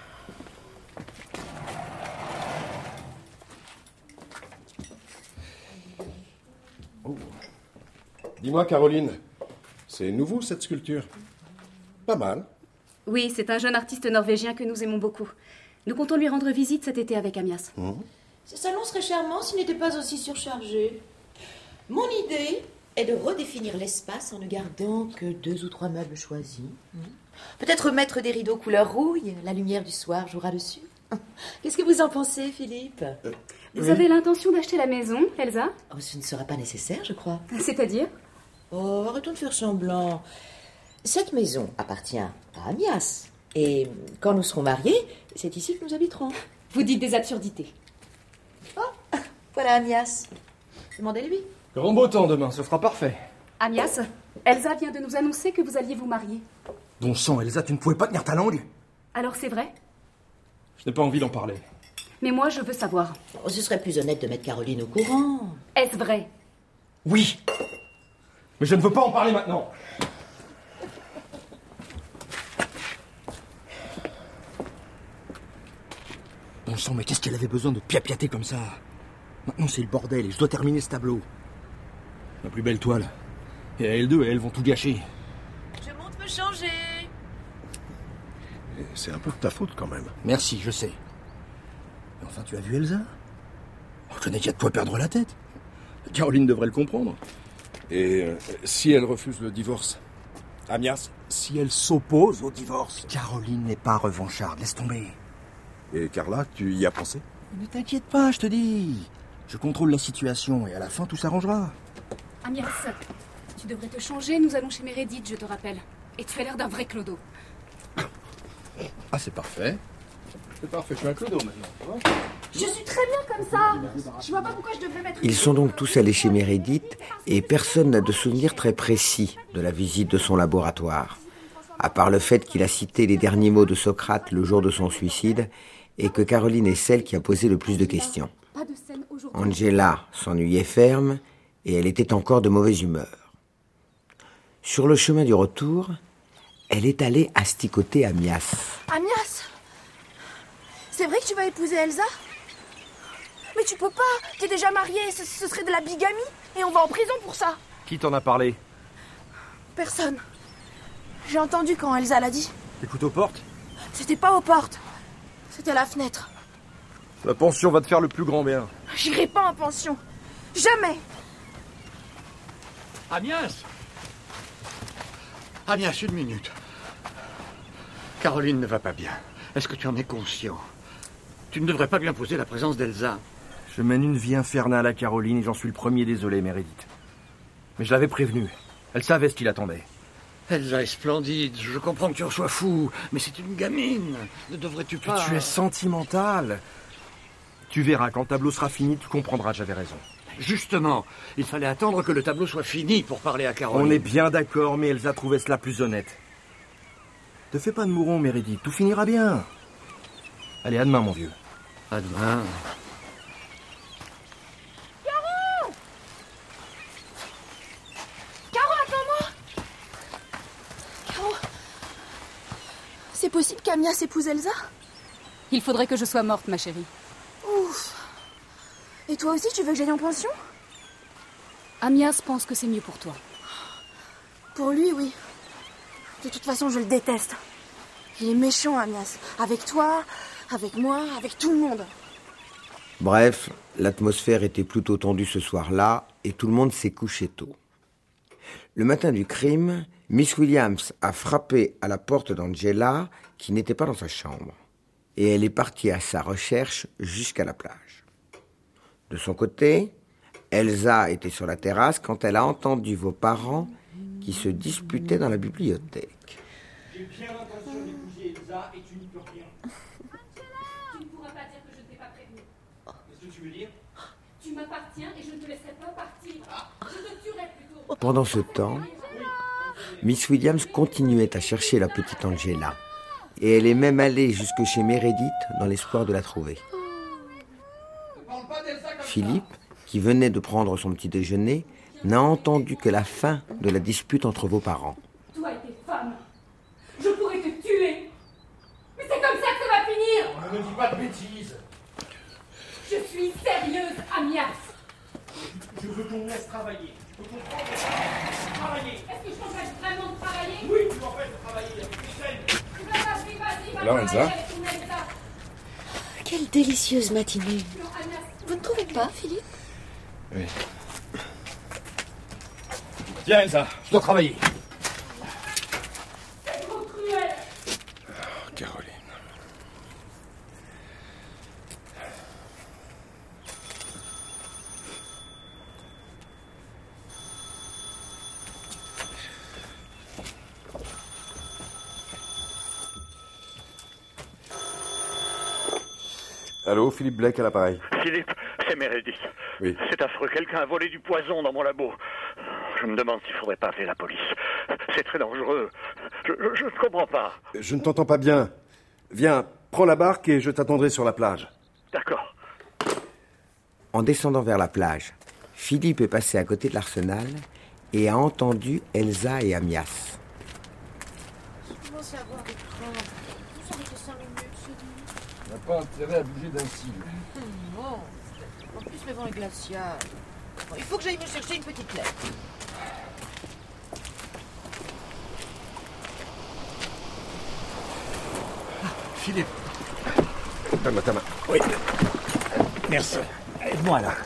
Oh. Dis-moi, Caroline, c'est nouveau cette sculpture? Pas mal. Oui, c'est un jeune artiste norvégien que nous aimons beaucoup. Nous comptons lui rendre visite cet été avec Amias. Ce salon serait charmant s'il n'était pas aussi surchargé. Mon idée est de redéfinir l'espace en ne gardant que 2 ou 3 meubles choisis. Peut-être mettre des rideaux couleur rouille, la lumière du soir jouera dessus. Qu'est-ce que vous en pensez, Philippe? Vous avez l'intention d'acheter la maison, Elsa? Oh, ce ne sera pas nécessaire, je crois. C'est-à-dire? Oh, arrêtons de faire semblant. Cette maison appartient à Amias. Et quand nous serons mariés, c'est ici que nous habiterons. Vous dites des absurdités. Oh, voilà Amias. Demandez-lui. Grand beau temps demain, ce sera parfait. Amias, Elsa vient de nous annoncer que vous alliez vous marier. Bon sang, Elsa, tu ne pouvais pas tenir ta langue? Alors c'est vrai? Je n'ai pas envie d'en parler. Mais moi, je veux savoir. Oh, ce serait plus honnête de mettre Caroline au courant. Est-ce vrai? Oui. Mais je ne veux pas en parler maintenant. Bon sang, mais qu'est-ce qu'elle avait besoin de piapiater comme ça? Maintenant, c'est le bordel et je dois terminer ce tableau. Ma plus belle toile. Et à elles deux, elles vont tout gâcher. Je monte me changer. C'est un peu de ta faute quand même. Merci, je sais. Mais enfin, tu as vu Elsa? Je n'ai qu'il y a de quoi perdre la tête. Caroline devrait le comprendre. Et si elle refuse le divorce? Amias? Si elle s'oppose au divorce? Caroline n'est pas revancharde, laisse tomber. Et Carla, tu y as pensé? Ne t'inquiète pas, je te dis. Je contrôle la situation et à la fin, tout s'arrangera. Amias, tu devrais te changer, nous allons chez Meredith, je te rappelle. Et tu as l'air d'un vrai clodo. Ah, c'est parfait. C'est parfait, je suis un clodo maintenant. Je suis très bien comme ça. Je vois pas pourquoi je devrais mettre... Ils sont donc tous allés chez Meredith et personne n'a de souvenir très précis de la visite de son laboratoire, à part le fait qu'il a cité les derniers mots de Socrate le jour de son suicide et que Caroline est celle qui a posé le plus de questions. Angela s'ennuyait ferme et elle était encore de mauvaise humeur. Sur le chemin du retour, elle est allée asticoter Amias. Amias, c'est vrai que tu vas épouser Elsa? Mais tu peux pas, t'es déjà mariée, ce serait de la bigamie et on va en prison pour ça. Qui t'en a parlé? Personne. J'ai entendu quand Elsa l'a dit. Écoute aux portes. C'était pas aux portes, c'était à la fenêtre. La pension va te faire le plus grand bien. J'irai pas en pension. Jamais. Amias! Amias, une minute. Caroline ne va pas bien. Est-ce que tu en es conscient? Tu ne devrais pas lui imposer la présence d'Elsa. Je mène une vie infernale à Caroline et j'en suis le premier désolé, Meredith. Mais je l'avais prévenue. Elle savait ce qui l'attendait. Elsa est splendide. Je comprends que tu en sois fou, mais c'est une gamine. Ne devrais-tu pas... Tu es sentimental. Tu verras, quand le tableau sera fini, tu comprendras, j'avais raison. Justement, il fallait attendre que le tableau soit fini pour parler à Caroline. On est bien d'accord, mais Elsa trouvait cela plus honnête. Te fais pas de mouron, Meredith, tout finira bien. Allez, à demain, mon vieux. À demain. Caro! Caro, attends-moi! Caro, c'est possible qu'Amias épouse Elsa? Il faudrait que je sois morte, ma chérie. Ouf. Et toi aussi, tu veux que j'aille en pension? Amias pense que c'est mieux pour toi. Pour lui, oui. De toute façon, je le déteste. Il est méchant, Amias. Avec toi, avec moi, avec tout le monde. Bref, l'atmosphère était plutôt tendue ce soir-là et tout le monde s'est couché tôt. Le matin du crime, Miss Williams a frappé à la porte d'Angela qui n'était pas dans sa chambre. Et elle est partie à sa recherche jusqu'à la plage. De son côté, Elsa était sur la terrasse quand elle a entendu vos parents qui se disputaient dans la bibliothèque. J'ai bien l'intention d'épouser Elsa et tu n'y peux rien. Tu ne pourras pas dire que je ne t'ai pas prévenu. Qu'est-ce que tu veux dire? Tu m'appartiens et je ne te laisserai pas partir. Je te tuerai plutôt. Pendant ce temps, Miss Williams continuait à chercher la petite Angela. Et elle est même allée jusque chez Meredith dans l'espoir de la trouver. Philippe, qui venait de prendre son petit déjeuner, n'a entendu que la fin de la dispute entre vos parents. Toi et tes femmes, je pourrais te tuer. Mais c'est comme ça que ça va finir. Ne me dis pas de bêtises. Je suis sérieuse, Amias. Je veux qu'on me laisse travailler. Tu peux comprendre? Travailler. Est-ce que je t'empêche vraiment de travailler? Oui, tu m'empêches de travailler. Vas-y, Alors, Elsa? Quelle délicieuse matinée. Vous ne trouvez pas, Philippe? Oui. Tiens, Elsa, je dois travailler. C'est trop cruel. Oh, Caroline. Allô, Philippe Blake à l'appareil. Philippe, c'est Meredith. Oui. C'est affreux, quelqu'un a volé du poison dans mon labo. Je me demande s'il ne faudrait pas appeler la police. C'est très dangereux. Je ne comprends pas. Je ne t'entends pas bien. Viens, prends la barque et je t'attendrai sur la plage. D'accord. En descendant vers la plage, Philippe est passé à côté de l'arsenal et a entendu Elsa et Amias. Je commence à avoir des crampes. Ça fait 5 minutes, c'est dit. On n'a pas intérêt à bouger d'un cil. Non. En plus, le vent est glacial. Bon, il faut que j'aille me chercher une petite lettre. Philippe. Donne-moi ta main. Oui. Merci. Aide-moi là.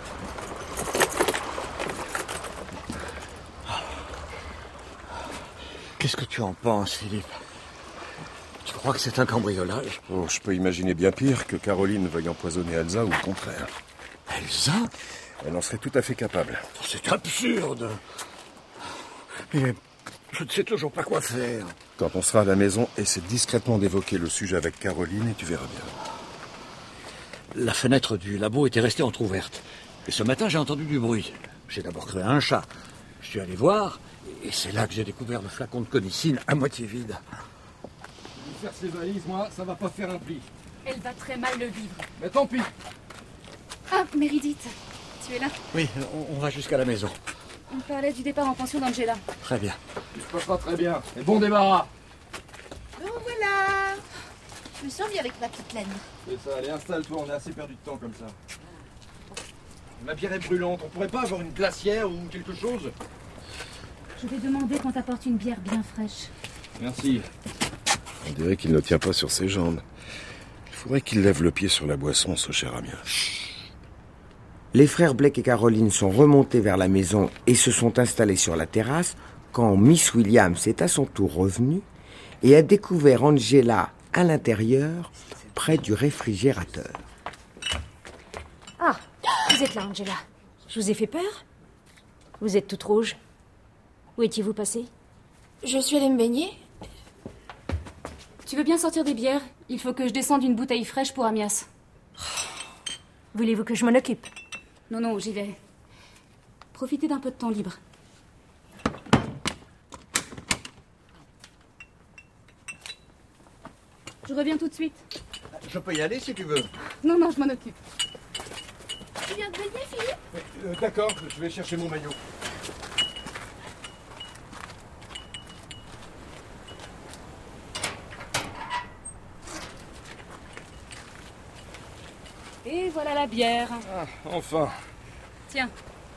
Qu'est-ce que tu en penses, Philippe? Tu crois que c'est un cambriolage? Oh, je peux imaginer bien pire que Caroline veuille empoisonner Elsa ou le contraire. Elsa? Elle en serait tout à fait capable. C'est absurde. Mais je ne sais toujours pas quoi faire. Quand on sera à la maison, essaie discrètement d'évoquer le sujet avec Caroline et tu verras bien. La fenêtre du labo était restée entr'ouverte. Et ce matin, j'ai entendu du bruit. J'ai d'abord cru à un chat. Je suis allé voir, et c'est là que j'ai découvert le flacon de conicine à moitié vide. Je vais faire ses valises, moi, ça va pas faire un pli. Elle va très mal le vivre. Mais tant pis. Ah, Meredith, tu es là? Oui, on va jusqu'à la maison. On parlait du départ en pension d'Angela. Très bien. Tout se passera très bien. Et bon débarras. Bon, voilà. Je me sens bien avec ma petite laine. C'est ça, allez, installe-toi, on a assez perdu de temps comme ça. Ma bière est brûlante, on pourrait pas avoir une glacière ou quelque chose? Je vais demander qu'on t'apporte une bière bien fraîche. Merci. On dirait qu'il ne tient pas sur ses jambes. Il faudrait qu'il lève le pied sur la boisson, ce cher Amias. Les frères Blake et Caroline sont remontés vers la maison et se sont installés sur la terrasse quand Miss Williams est à son tour revenue et a découvert Angela à l'intérieur, près du réfrigérateur. Ah, vous êtes là, Angela. Je vous ai fait peur? Vous êtes toute rouge. Où étiez-vous passée? Je suis allée me baigner. Tu veux bien sortir des bières? Il faut que je descende une bouteille fraîche pour Amias. Voulez-vous que je m'en occupe? Non, non, j'y vais. Profitez d'un peu de temps libre. Je reviens tout de suite. Je peux y aller si tu veux. Non, non, je m'en occupe. Tu viens de baigner, Philippe? D'accord, je vais chercher mon maillot. Et voilà la bière. Ah, enfin. Tiens.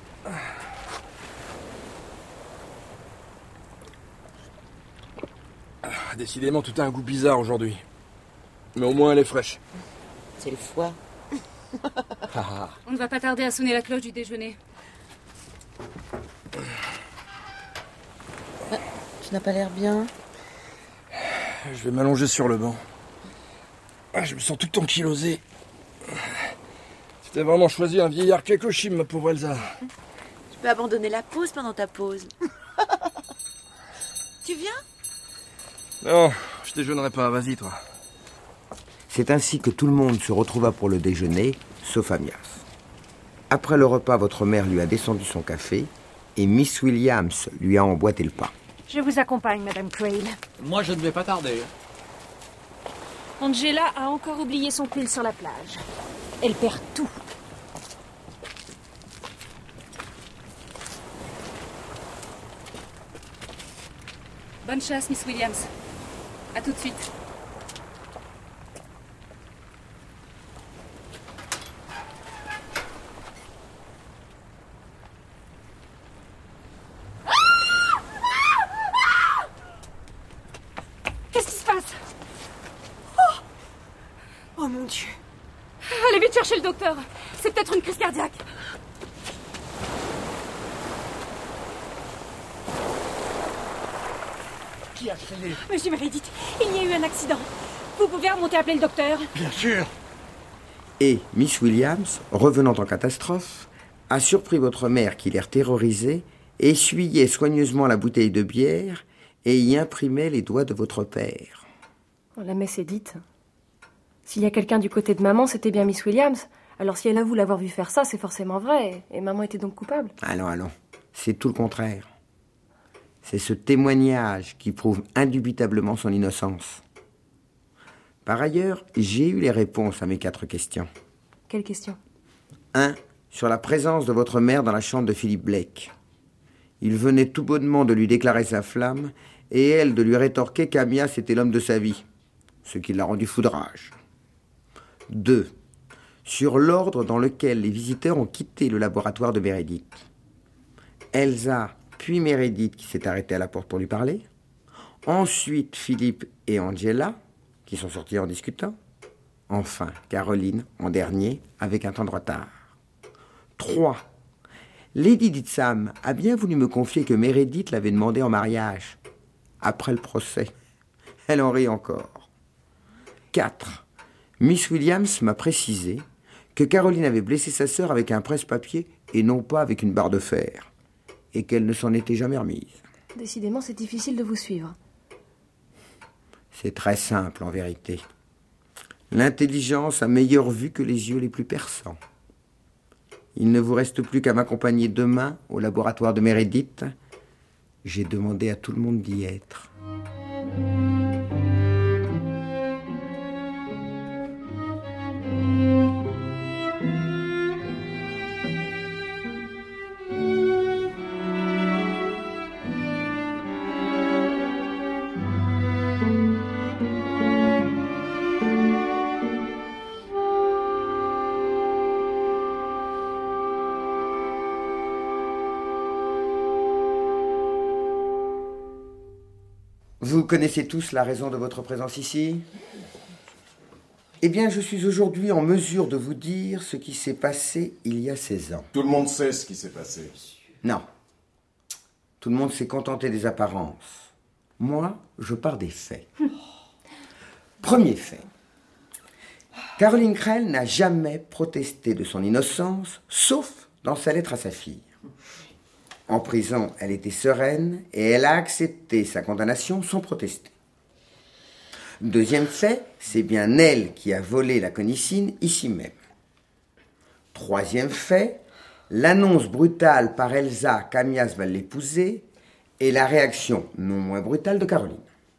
Décidément, tout a un goût bizarre aujourd'hui. Mais au moins, elle est fraîche. C'est le foie. On ne va pas tarder à sonner la cloche du déjeuner. Tu n'as pas l'air bien. Je vais m'allonger sur le banc. Je me sens tout ankylosé. T'as vraiment choisi un vieillard Kekoshim, ma pauvre Elsa. Tu peux abandonner la pause pendant ta pause. Tu viens? Non, je déjeunerai pas. Vas-y, toi. C'est ainsi que tout le monde se retrouva pour le déjeuner, sauf Amias. Après le repas, votre mère lui a descendu son café et Miss Williams lui a emboîté le pas. Je vous accompagne, Madame Crail. Moi, je ne vais pas tarder. Angela a encore oublié son pull sur la plage. Elle perd tout. Bonne chasse, Miss Williams. À tout de suite. Qu'est-ce qui se passe? Oh mon Dieu. Allez vite chercher le docteur. C'est peut-être une crise cardiaque. Qui a crié? Monsieur Meredith, il y a eu un accident. Vous pouvez remonter appeler le docteur? Bien sûr. Et Miss Williams, revenant en catastrophe, a surpris votre mère qui, l'air terrorisée, essuyait soigneusement la bouteille de bière et y imprimait les doigts de votre père. Oh, la messe est dite. S'il y a quelqu'un du côté de maman, c'était bien Miss Williams. Alors si elle avoue l'avoir vu faire ça, c'est forcément vrai. Et maman était donc coupable. Allons, c'est tout le contraire. C'est ce témoignage qui prouve indubitablement son innocence. Par ailleurs, j'ai eu les réponses à mes 4 questions. Quelle question? 1. Sur la présence de votre mère dans la chambre de Philip Blake. Il venait tout bonnement de lui déclarer sa flamme et elle de lui rétorquer qu'Amias était l'homme de sa vie, ce qui l'a rendu foudrage. 2. Sur l'ordre dans lequel les visiteurs ont quitté le laboratoire de Meredith. Elsa, puis Meredith qui s'est arrêtée à la porte pour lui parler. Ensuite, Philippe et Angela, qui sont sortis en discutant. Enfin, Caroline, en dernier, avec un temps de retard. 3. Lady Ditsam a bien voulu me confier que Meredith l'avait demandé en mariage. Après le procès. Elle en rit encore. 4. Miss Williams m'a précisé que Caroline avait blessé sa sœur avec un presse-papier et non pas avec une barre de fer, et qu'elle ne s'en était jamais remise. Décidément, c'est difficile de vous suivre. C'est très simple en vérité. L'intelligence a meilleure vue que les yeux les plus perçants. Il ne vous reste plus qu'à m'accompagner demain au laboratoire de Meredith. J'ai demandé à tout le monde d'y être. Vous connaissez tous la raison de votre présence ici ? Eh bien, je suis aujourd'hui en mesure de vous dire ce qui s'est passé il y a 16 ans. Tout le monde sait ce qui s'est passé. Non. Tout le monde s'est contenté des apparences. Moi, je pars des faits. Premier fait. Caroline Creel n'a jamais protesté de son innocence, sauf dans sa lettre à sa fille. En prison, elle était sereine et elle a accepté sa condamnation sans protester. Deuxième fait, c'est bien elle qui a volé la conicine ici même. Troisième fait, l'annonce brutale par Elsa qu'Amias va l'épouser et la réaction non moins brutale de Caroline.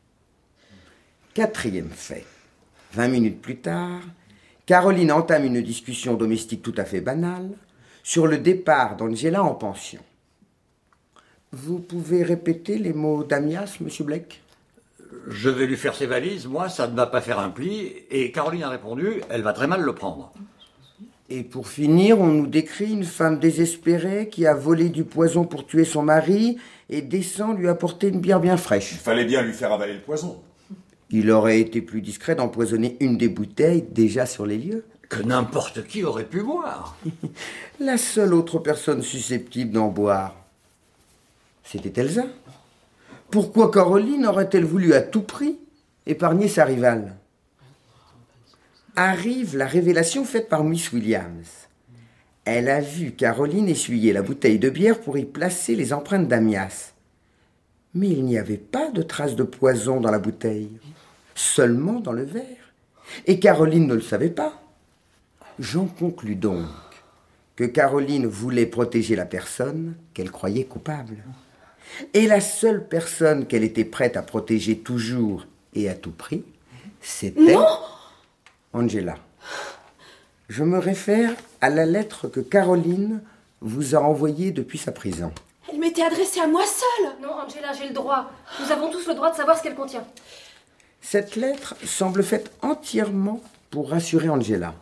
Quatrième fait, 20 minutes plus tard, Caroline entame une discussion domestique tout à fait banale sur le départ d'Angela en pension. Vous pouvez répéter les mots d'Amias, monsieur Blake ? Je vais lui faire ses valises, moi, ça ne va pas faire un pli. Et Caroline a répondu, elle va très mal le prendre. Et pour finir, on nous décrit une femme désespérée qui a volé du poison pour tuer son mari et descend lui apporter une bière bien fraîche. Il fallait bien lui faire avaler le poison. Il aurait été plus discret d'empoisonner une des bouteilles déjà sur les lieux. Que n'importe qui aurait pu boire. La seule autre personne susceptible d'en boire, c'était Elsa. Pourquoi Caroline aurait-elle voulu à tout prix épargner sa rivale ? Arrive la révélation faite par Miss Williams. Elle a vu Caroline essuyer la bouteille de bière pour y placer les empreintes d'Amias. Mais il n'y avait pas de traces de poison dans la bouteille, seulement dans le verre. Et Caroline ne le savait pas. J'en conclus donc que Caroline voulait protéger la personne qu'elle croyait coupable. Et la seule personne qu'elle était prête à protéger toujours et à tout prix, c'était Angela. Je me réfère à la lettre que Caroline vous a envoyée depuis sa prison. Elle m'était adressée à moi seule. Non, Angela, j'ai le droit. Nous avons tous le droit de savoir ce qu'elle contient. Cette lettre semble faite entièrement pour rassurer Angela.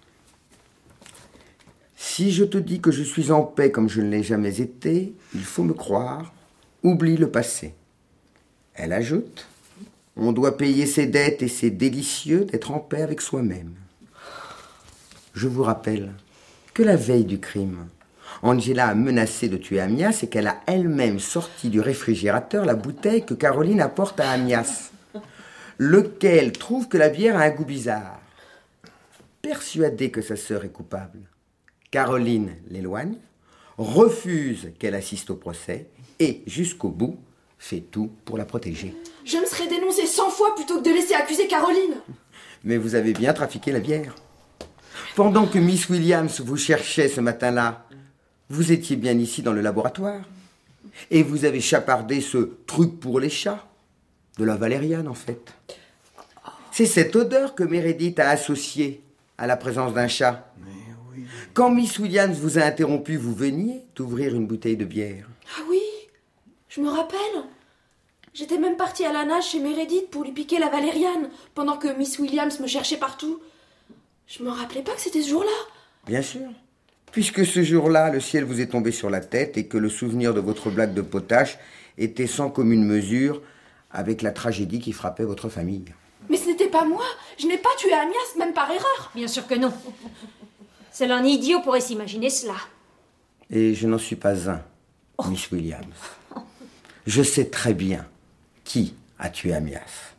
Si je te dis que je suis en paix comme je ne l'ai jamais été, il faut me croire. Oublie le passé. Elle ajoute, on doit payer ses dettes et c'est délicieux d'être en paix avec soi-même. Je vous rappelle que la veille du crime, Angela a menacé de tuer Amias et qu'elle a elle-même sorti du réfrigérateur la bouteille que Caroline apporte à Amias, lequel trouve que la bière a un goût bizarre. Persuadée que sa sœur est coupable, Caroline l'éloigne, refuse qu'elle assiste au procès et, jusqu'au bout, fait tout pour la protéger. Je me serais dénoncée 100 fois plutôt que de laisser accuser Caroline. Mais vous avez bien trafiqué la bière. Pendant que Miss Williams vous cherchait ce matin-là, vous étiez bien ici dans le laboratoire. Et vous avez chapardé ce truc pour les chats. De la valériane, en fait. C'est cette odeur que Meredith a associée à la présence d'un chat. Quand Miss Williams vous a interrompu, vous veniez d'ouvrir une bouteille de bière. Ah oui, je me rappelle. J'étais même partie à la nage chez Meredith pour lui piquer la valériane, pendant que Miss Williams me cherchait partout. Je me rappelais pas que c'était ce jour-là. Bien sûr. Puisque ce jour-là, le ciel vous est tombé sur la tête et que le souvenir de votre blague de potache était sans commune mesure avec la tragédie qui frappait votre famille. Mais ce n'était pas moi. Je n'ai pas tué Amias, même par erreur. Bien sûr que non. Seul un idiot pourrait s'imaginer cela. Et je n'en suis pas un, Miss Williams. Je sais très bien qui a tué Amias.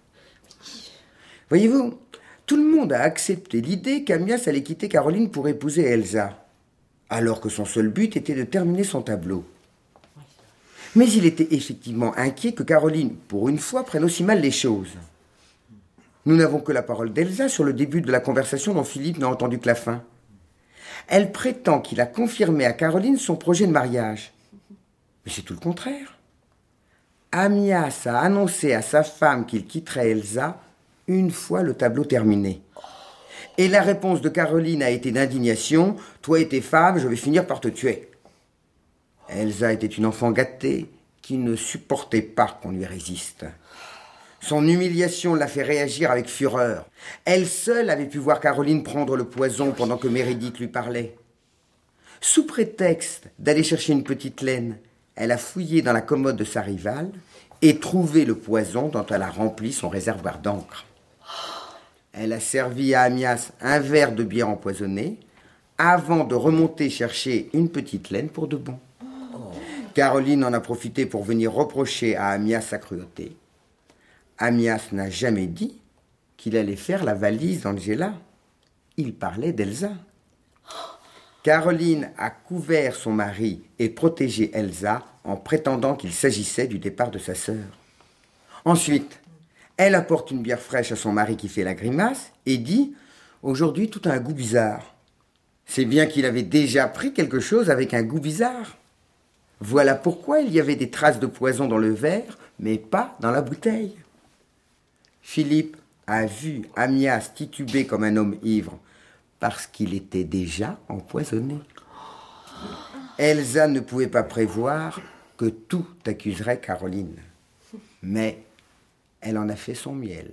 Voyez-vous, tout le monde a accepté l'idée qu'Amias allait quitter Caroline pour épouser Elsa. alors que son seul but était de terminer son tableau. Mais il était effectivement inquiet que Caroline, pour une fois, prenne aussi mal les choses. Nous n'avons que la parole d'Elsa sur le début de la conversation dont Philippe n'a entendu que la fin. Elle prétend qu'il a confirmé à Caroline son projet de mariage. Mais c'est tout le contraire. Amias a annoncé à sa femme qu'il quitterait Elsa une fois le tableau terminé. Et la réponse de Caroline a été d'indignation. « Toi et tes femmes, je vais finir par te tuer. » Elsa était une enfant gâtée qui ne supportait pas qu'on lui résiste. Son humiliation l'a fait réagir avec fureur. Elle seule avait pu voir Caroline prendre le poison pendant que Meredith lui parlait. Sous prétexte d'aller chercher une petite laine, elle a fouillé dans la commode de sa rivale et trouvé le poison dont elle a rempli son réservoir d'encre. Elle a servi à Amias un verre de bière empoisonnée avant de remonter chercher une petite laine pour de bon. Caroline en a profité pour venir reprocher à Amias sa cruauté. Amias n'a jamais dit qu'il allait faire la valise d'Angela. Il parlait d'Elsa. Caroline a couvert son mari et protégé Elsa en prétendant qu'il s'agissait du départ de sa sœur. Ensuite, elle apporte une bière fraîche à son mari qui fait la grimace et dit « Aujourd'hui, tout a un goût bizarre ». C'est bien qu'il avait déjà pris quelque chose avec un goût bizarre. Voilà pourquoi il y avait des traces de poison dans le verre, mais pas dans la bouteille. Philippe a vu Amias tituber comme un homme ivre parce qu'il était déjà empoisonné. Elsa ne pouvait pas prévoir que tout accuserait Caroline. Mais elle en a fait son miel.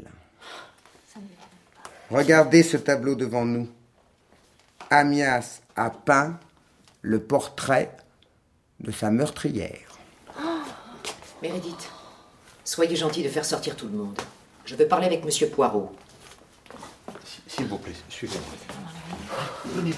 Regardez ce tableau devant nous. Amias a peint le portrait de sa meurtrière. Meredith, soyez gentil de faire sortir tout le monde. Je veux parler avec Monsieur Poirot. S'il vous plaît, suivez-moi. Venez.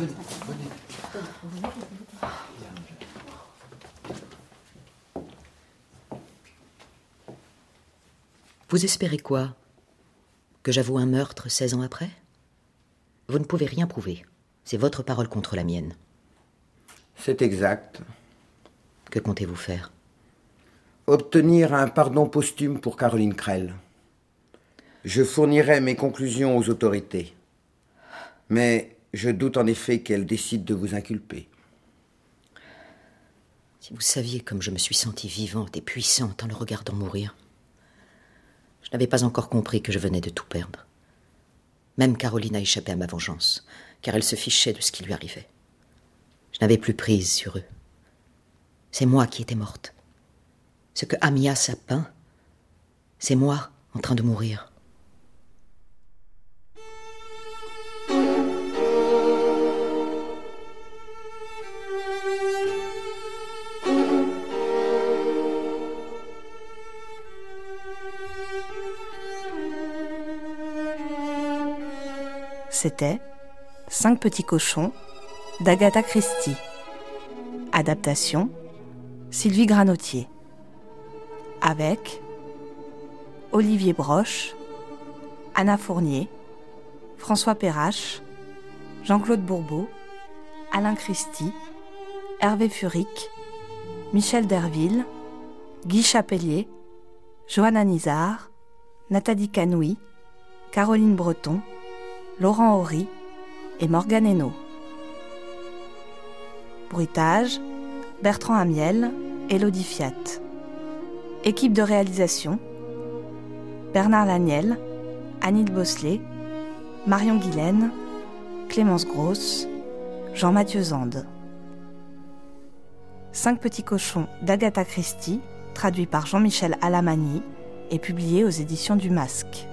Vous espérez quoi? Que j'avoue un meurtre 16 ans après? Vous ne pouvez rien prouver. C'est votre parole contre la mienne. C'est exact. Que comptez-vous faire? Obtenir un pardon posthume pour Caroline Creel. Je fournirai mes conclusions aux autorités. Mais je doute en effet qu'elle décide de vous inculper. Si vous saviez comme je me suis sentie vivante et puissante en le regardant mourir. Je n'avais pas encore compris que je venais de tout perdre. Même Caroline a échappé à ma vengeance, car elle se fichait de ce qui lui arrivait. Je n'avais plus prise sur eux. C'est moi qui étais morte. Ce que Amias a peint, c'est moi en train de mourir. C'était 5 petits cochons d'Agatha Christie. Adaptation Sylvie Granotier. Avec Olivier Broche, Anna Fournier, François Perrache, Jean-Claude Bourbeau, Alain Christie, Hervé Furic, Michel Derville, Guy Chapelier, Johanna Nizar, Nathalie Canoui, Caroline Breton, Laurent Horry et Morgane Hainaut. Bruitage, Bertrand Amiel, Élodie Fiat. Équipe de réalisation, Bernard Laniel, Annie Bosselet, Marion Guilaine, Clémence Grosse, Jean-Mathieu Zande. 5 petits cochons d'Agatha Christie, traduit par Jean-Michel Alamani et publié aux éditions du Masque.